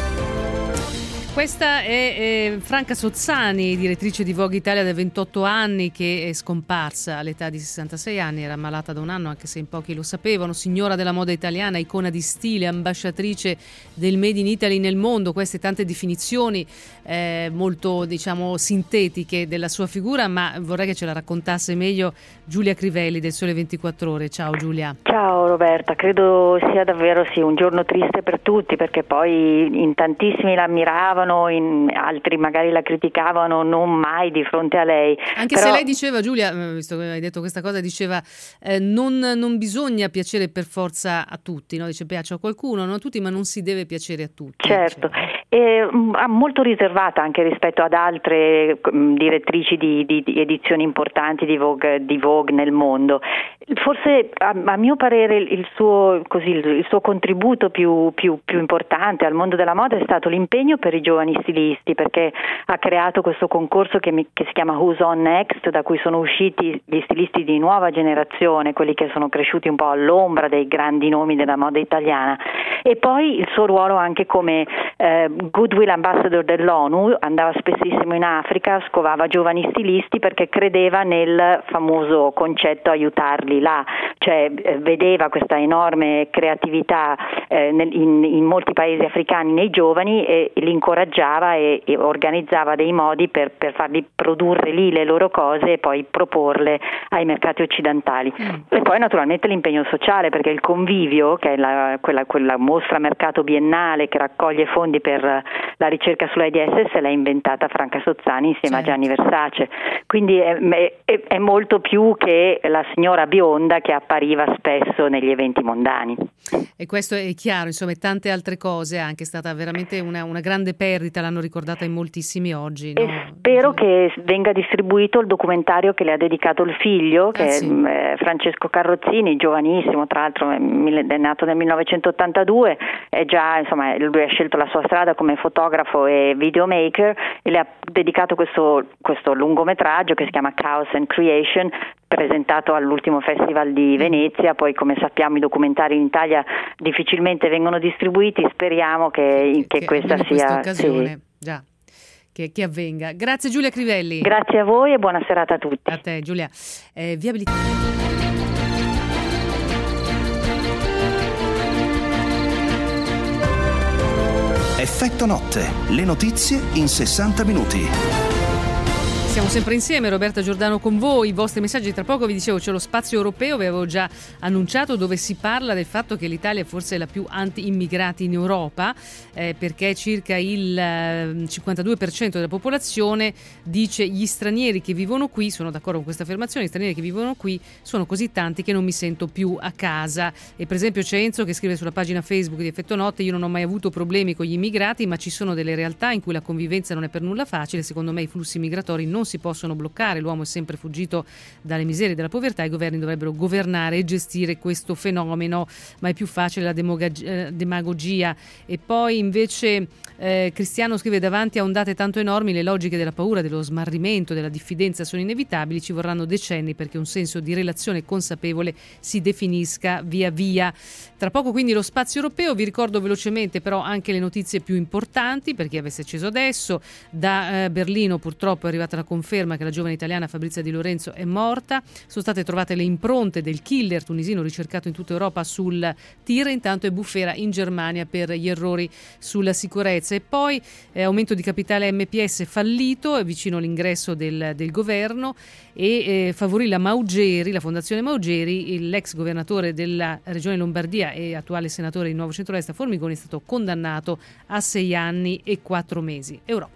Questa è eh, Franca Sozzani, direttrice di Vogue Italia da ventotto anni, che è scomparsa all'età di sessantasei anni, era malata da un anno anche se in pochi lo sapevano, signora della moda italiana, icona di stile, ambasciatrice del Made in Italy nel mondo, queste tante definizioni eh, molto diciamo sintetiche della sua figura, ma vorrei che ce la raccontasse meglio Giulia Crivelli del Sole ventiquattro Ore. Ciao Giulia. Ciao Roberta, credo sia davvero sì, un giorno triste per tutti, perché poi in tantissimi la ammiravano, in altri magari la criticavano, non mai di fronte a lei. Anche Però... se lei diceva, Giulia, visto che hai detto questa cosa, diceva eh, non, non bisogna piacere per forza a tutti, no? Dice piace a qualcuno, non a tutti, ma non si deve piacere a tutti. Certo, cioè. e, mh, molto riservata anche rispetto ad altre mh, direttrici di, di, di edizioni importanti di Vogue, di Vogue nel mondo. Forse a, a mio parere il suo, così, il, il suo contributo più, più, più importante al mondo della moda è stato l'impegno per i giovani stilisti, perché ha creato questo concorso che, mi, che si chiama Who's On Next, da cui sono usciti gli stilisti di nuova generazione, quelli che sono cresciuti un po' all'ombra dei grandi nomi della moda italiana. E poi il suo ruolo anche come eh, Goodwill Ambassador dell'ONU, andava spessissimo in Africa, scovava giovani stilisti perché credeva nel famoso concetto aiutarli là, cioè eh, vedeva questa enorme creatività eh, nel, in, in molti paesi africani nei giovani e li incoraggiava e, e organizzava dei modi per, per farli produrre lì le loro cose e poi proporle ai mercati occidentali. Mm. E poi naturalmente l'impegno sociale, perché il Convivio, che è la, quella, quella mostra mercato biennale che raccoglie fondi per la ricerca sull'AIDS, se l'ha inventata Franca Sozzani insieme certo. a Gianni Versace. Quindi è, è, è molto più che la signora bionda che appariva spesso negli eventi mondani. E questo è chiaro, insomma, e tante altre cose, è anche stata veramente una, una grande perdita, l'hanno ricordata in moltissimi oggi. No? E spero che venga distribuito il documentario che le ha dedicato il figlio, che ah, sì. è Francesco Carrozzini, giovanissimo, tra l'altro è nato nel millenovecentottantadue, è già, insomma, lui ha scelto la sua strada come fotografo e videomaker e le ha dedicato questo, questo lungometraggio che si chiama Chaos and Creation, presentato all'ultimo Festival di Venezia. Poi, come sappiamo, i documentari in Italia difficilmente vengono distribuiti, speriamo che, che, che questa sia sì. già che, che avvenga. Grazie Giulia Crivelli. Grazie a voi e buona serata a tutti. A te Giulia. Eh, viabilità. Effetto notte, le notizie in sessanta minuti. Siamo sempre insieme, Roberta Giordano con voi, i vostri messaggi. Tra poco vi dicevo c'è lo spazio europeo, vi avevo già annunciato, dove si parla del fatto che l'Italia forse è la più anti-immigrati in Europa, eh, perché circa il eh, cinquantadue per cento della popolazione dice gli stranieri che vivono qui, sono d'accordo con questa affermazione, gli stranieri che vivono qui sono così tanti che non mi sento più a casa. E per esempio c'è Enzo che scrive sulla pagina Facebook di Effetto Notte: io non ho mai avuto problemi con gli immigrati, ma ci sono delle realtà in cui la convivenza non è per nulla facile. Secondo me i flussi migratori non si possono bloccare, l'uomo è sempre fuggito dalle miserie e dalla povertà, i governi dovrebbero governare e gestire questo fenomeno, ma è più facile la demog- demagogia. E poi invece eh, Cristiano scrive: davanti a ondate tanto enormi le logiche della paura, dello smarrimento, della diffidenza sono inevitabili, ci vorranno decenni perché un senso di relazione consapevole si definisca via via. Tra poco quindi lo spazio europeo, vi ricordo velocemente però anche le notizie più importanti per chi avesse acceso adesso. Da eh, Berlino purtroppo è arrivata la conferma che la giovane italiana Fabrizia Di Lorenzo è morta. Sono state trovate le impronte del killer tunisino ricercato in tutta Europa sul tir. Intanto è bufera in Germania per gli errori sulla sicurezza. E poi eh, aumento di capitale M P S fallito, è vicino all'ingresso del, del governo, e eh, favorì la Maugeri, la fondazione Maugeri. L'ex governatore della regione Lombardia e attuale senatore di Nuovo Centrodestra Formigoni è stato condannato a sei anni e quattro mesi. Europa.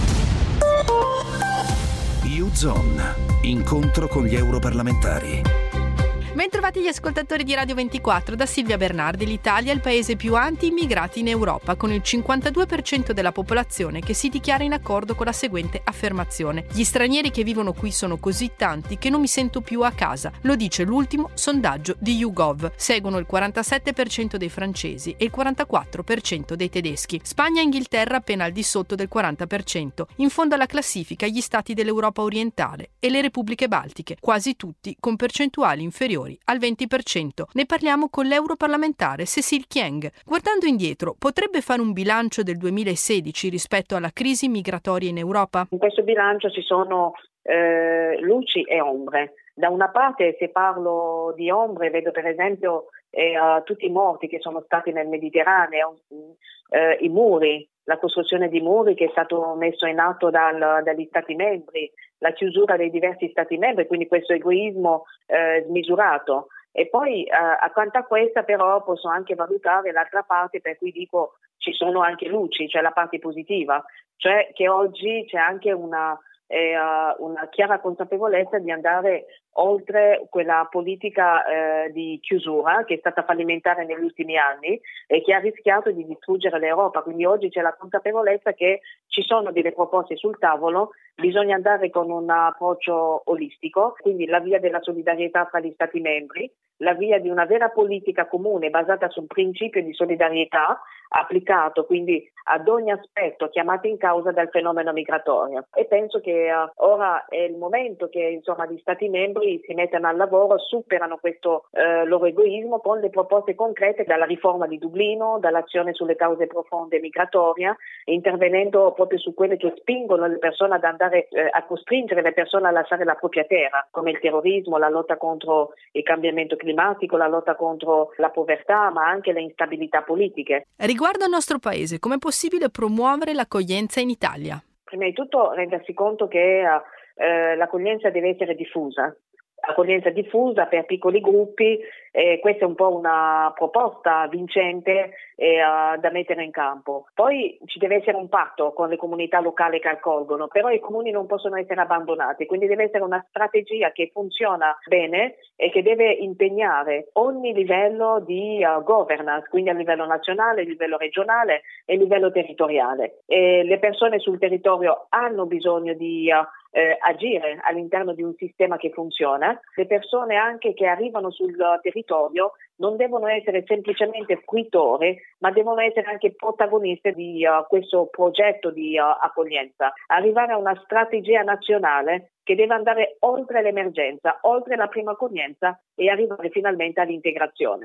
U-Zone, incontro con gli europarlamentari. Bentrovati gli ascoltatori di Radio ventiquattro, da Silvia Bernardi. L'Italia è il paese più anti-immigrati in Europa, con il cinquantadue per cento della popolazione che si dichiara in accordo con la seguente affermazione: gli stranieri che vivono qui sono così tanti che non mi sento più a casa. Lo dice l'ultimo sondaggio di YouGov. Seguono il quarantasette per cento dei francesi e il quarantaquattro per cento dei tedeschi. Spagna e Inghilterra appena al di sotto del quaranta per cento. In fondo alla classifica gli stati dell'Europa orientale e le repubbliche baltiche, quasi tutti con percentuali inferiori al venti per cento. Ne parliamo con l'europarlamentare Cécile Kyenge. Guardando indietro, potrebbe fare un bilancio del duemilasedici rispetto alla crisi migratoria in Europa? In questo bilancio ci sono eh, luci e ombre. Da una parte, se parlo di ombre, vedo per esempio eh, tutti i morti che sono stati nel Mediterraneo, eh, i muri, la costruzione di muri che è stato messo in atto dal, dagli Stati membri, la chiusura dei diversi Stati membri, quindi questo egoismo eh, smisurato. E poi eh, accanto a questa però posso anche valutare l'altra parte, per cui dico ci sono anche luci, cioè la parte positiva, cioè che oggi c'è anche una, eh, una chiara consapevolezza di andare oltre quella politica eh, di chiusura che è stata fallimentare negli ultimi anni e che ha rischiato di distruggere l'Europa. Quindi oggi c'è la consapevolezza che ci sono delle proposte sul tavolo, bisogna andare con un approccio olistico, quindi la via della solidarietà tra gli Stati membri, la via di una vera politica comune basata sul principio di solidarietà applicato quindi ad ogni aspetto chiamato in causa dal fenomeno migratorio. E penso che uh, ora è il momento che insomma gli Stati membri si mettano al lavoro, superano questo uh, loro egoismo con le proposte concrete, dalla riforma di Dublino, dall'azione sulle cause profonde migratorie, intervenendo proprio su quelle che spingono le persone ad andare uh, a costringere le persone a lasciare la propria terra, come il terrorismo, la lotta contro il cambiamento climatico, la lotta contro la povertà, ma anche le instabilità politiche. Riguardo al nostro paese, com'è possibile promuovere l'accoglienza in Italia? Prima di tutto rendersi conto che eh, l'accoglienza deve essere diffusa. Accoglienza diffusa per piccoli gruppi, eh, questa è un po' una proposta vincente eh, da mettere in campo. Poi ci deve essere un patto con le comunità locali che accolgono, però i comuni non possono essere abbandonati, quindi deve essere una strategia che funziona bene e che deve impegnare ogni livello di uh, governance, quindi a livello nazionale, a livello regionale e a livello territoriale. E le persone sul territorio hanno bisogno di uh, Eh, agire all'interno di un sistema che funziona. Le persone anche che arrivano sul territorio non devono essere semplicemente fruitori, ma devono essere anche protagoniste di uh, questo progetto di uh, accoglienza. Arrivare a una strategia nazionale che deve andare oltre l'emergenza, oltre la prima accoglienza e arrivare finalmente all'integrazione.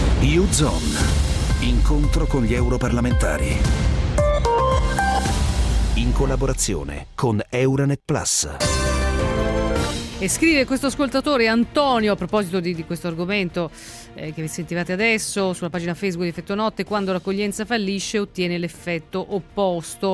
U-Zone, incontro con gli europarlamentari. In collaborazione con Euranet Plus. E scrive questo ascoltatore Antonio a proposito di, di questo argomento eh, che vi sentivate adesso sulla pagina Facebook di Effetto Notte: quando l'accoglienza fallisce ottiene l'effetto opposto.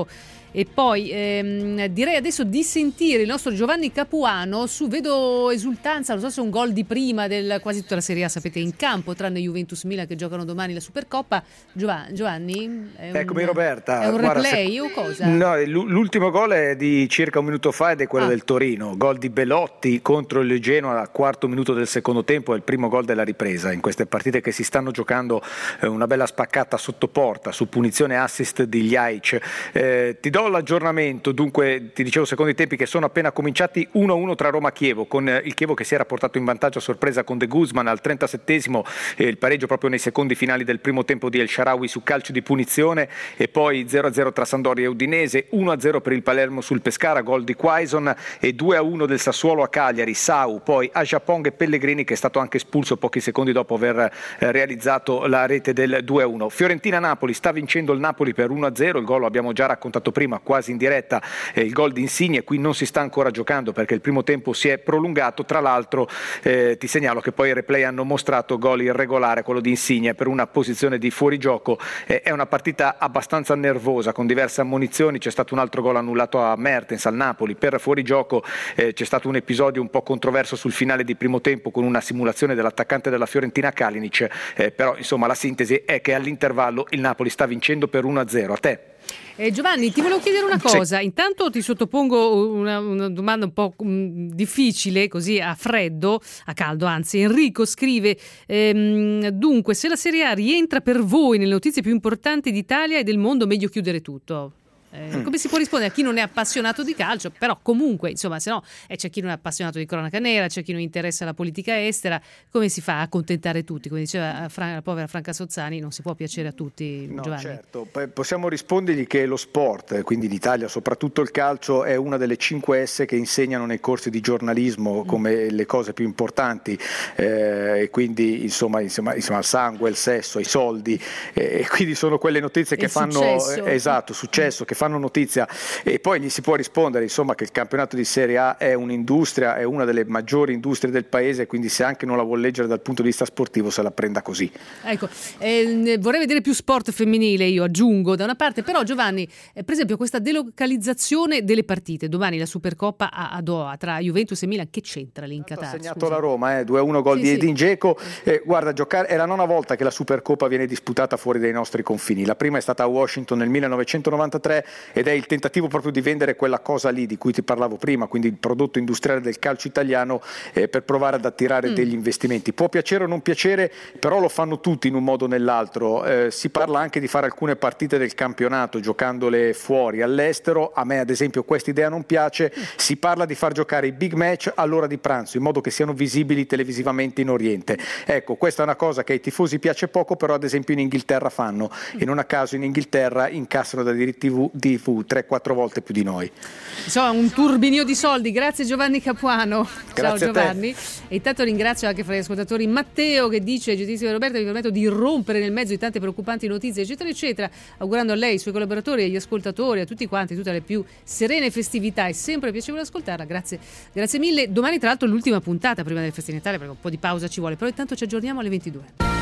E poi ehm, direi adesso di sentire il nostro Giovanni Capuano su, vedo esultanza, non so se è un gol di prima del quasi tutta la Serie A, sapete, in campo, tranne Juventus Milan che giocano domani la Supercoppa. Giovanni, Giovanni è Eccomi un, Roberta. è un Guarda, replay se... o cosa? No, l'ultimo gol è di circa un minuto fa ed è quello ah. del Torino, gol di Belotti contro il Genoa al quarto minuto del secondo tempo, è il primo gol della ripresa in queste partite che si stanno giocando, eh, una bella spaccata sotto porta su punizione assist di Ljajic. Eh, ti do l'aggiornamento, dunque ti dicevo secondi tempi che sono appena cominciati, uno a uno tra Roma e Chievo, con il Chievo che si era portato in vantaggio a sorpresa con De Guzman al trentasettesimo, eh, il pareggio proprio nei secondi finali del primo tempo di El Shaarawy su calcio di punizione, e poi zero a zero tra Sampdoria e Udinese, uno a zero per il Palermo sul Pescara, gol di Quaison, e due a uno del Sassuolo a Cagliari, Sau, poi Ajapong e Pellegrini che è stato anche espulso pochi secondi dopo aver eh, realizzato la rete del due a uno. Fiorentina-Napoli, sta vincendo il Napoli per uno a zero, il gol lo abbiamo già raccontato prima quasi in diretta, eh, il gol di Insigne, qui non si sta ancora giocando perché il primo tempo si è prolungato, tra l'altro eh, ti segnalo che poi i replay hanno mostrato gol irregolare, quello di Insigne per una posizione di fuorigioco, eh, è una partita abbastanza nervosa con diverse ammonizioni, c'è stato un altro gol annullato a Mertens al Napoli per fuorigioco, eh, c'è stato un episodio un po' controverso sul finale di primo tempo con una simulazione dell'attaccante della Fiorentina Kalinic, eh, però insomma la sintesi è che all'intervallo il Napoli sta vincendo per uno a zero. A te? Eh, Giovanni, ti volevo chiedere una cosa. Sì. Intanto ti sottopongo una, una domanda un po' mh, difficile, così a freddo, a caldo anzi. Enrico scrive, ehm, dunque, se la Serie A rientra per voi nelle notizie più importanti d'Italia e del mondo, meglio chiudere tutto. Eh, mm. Come si può rispondere a chi non è appassionato di calcio? Però comunque, insomma, se no eh, c'è chi non è appassionato di cronaca nera, c'è chi non interessa la politica estera. Come si fa a accontentare tutti? Come diceva Fra- la povera Franca Sozzani, non si può piacere a tutti, no, Giovanni. Certo, possiamo rispondergli che lo sport, quindi in Italia soprattutto il calcio, è una delle cinque S che insegnano nei corsi di giornalismo come mm. le cose più importanti, eh, e quindi insomma, insomma, insomma il sangue, il sesso, i soldi, eh, e quindi sono quelle notizie che il fanno successo. Eh, esatto, successo, che fanno notizia, e poi gli si può rispondere insomma che il campionato di Serie A è un'industria, è una delle maggiori industrie del paese, quindi se anche non la vuol leggere dal punto di vista sportivo se la prenda così. Ecco, eh, vorrei vedere più sport femminile, io aggiungo da una parte, però Giovanni, eh, per esempio questa delocalizzazione delle partite, domani la Supercoppa a, a Doha tra Juventus e Milan, che c'entra lì in Qatar? Ha segnato scusa. la Roma, eh, due a uno gol sì, di Edin sì. Dzeko, eh, guarda, giocare, è la nona volta che la Supercoppa viene disputata fuori dai nostri confini, la prima è stata a Washington nel millenovecentonovantatré ed è il tentativo proprio di vendere quella cosa lì di cui ti parlavo prima, quindi il prodotto industriale del calcio italiano, eh, per provare ad attirare mm. degli investimenti. Può piacere o non piacere, però lo fanno tutti in un modo o nell'altro. Eh, si parla anche di fare alcune partite del campionato giocandole fuori, all'estero. A me ad esempio questa idea non piace. Mm. Si parla di far giocare i big match all'ora di pranzo in modo che siano visibili televisivamente in Oriente. Ecco, questa è una cosa che ai tifosi piace poco, però ad esempio in Inghilterra fanno, mm. e non a caso in Inghilterra incassano da diritti T V tre quattro volte più di noi. Insomma, un turbinio di soldi. Grazie Giovanni Capuano. Grazie. Ciao Giovanni. E intanto ringrazio anche fra gli ascoltatori Matteo che dice: gentilissima Roberta, vi permetto di rompere nel mezzo di tante preoccupanti notizie eccetera eccetera, augurando a lei, ai suoi collaboratori, agli ascoltatori, a tutti quanti tutte le più serene festività. È sempre piacevole ascoltarla. Grazie, grazie mille. Domani tra l'altro l'ultima puntata prima delle feste di Natale, perché un po' di pausa ci vuole, però intanto ci aggiorniamo alle ventidue.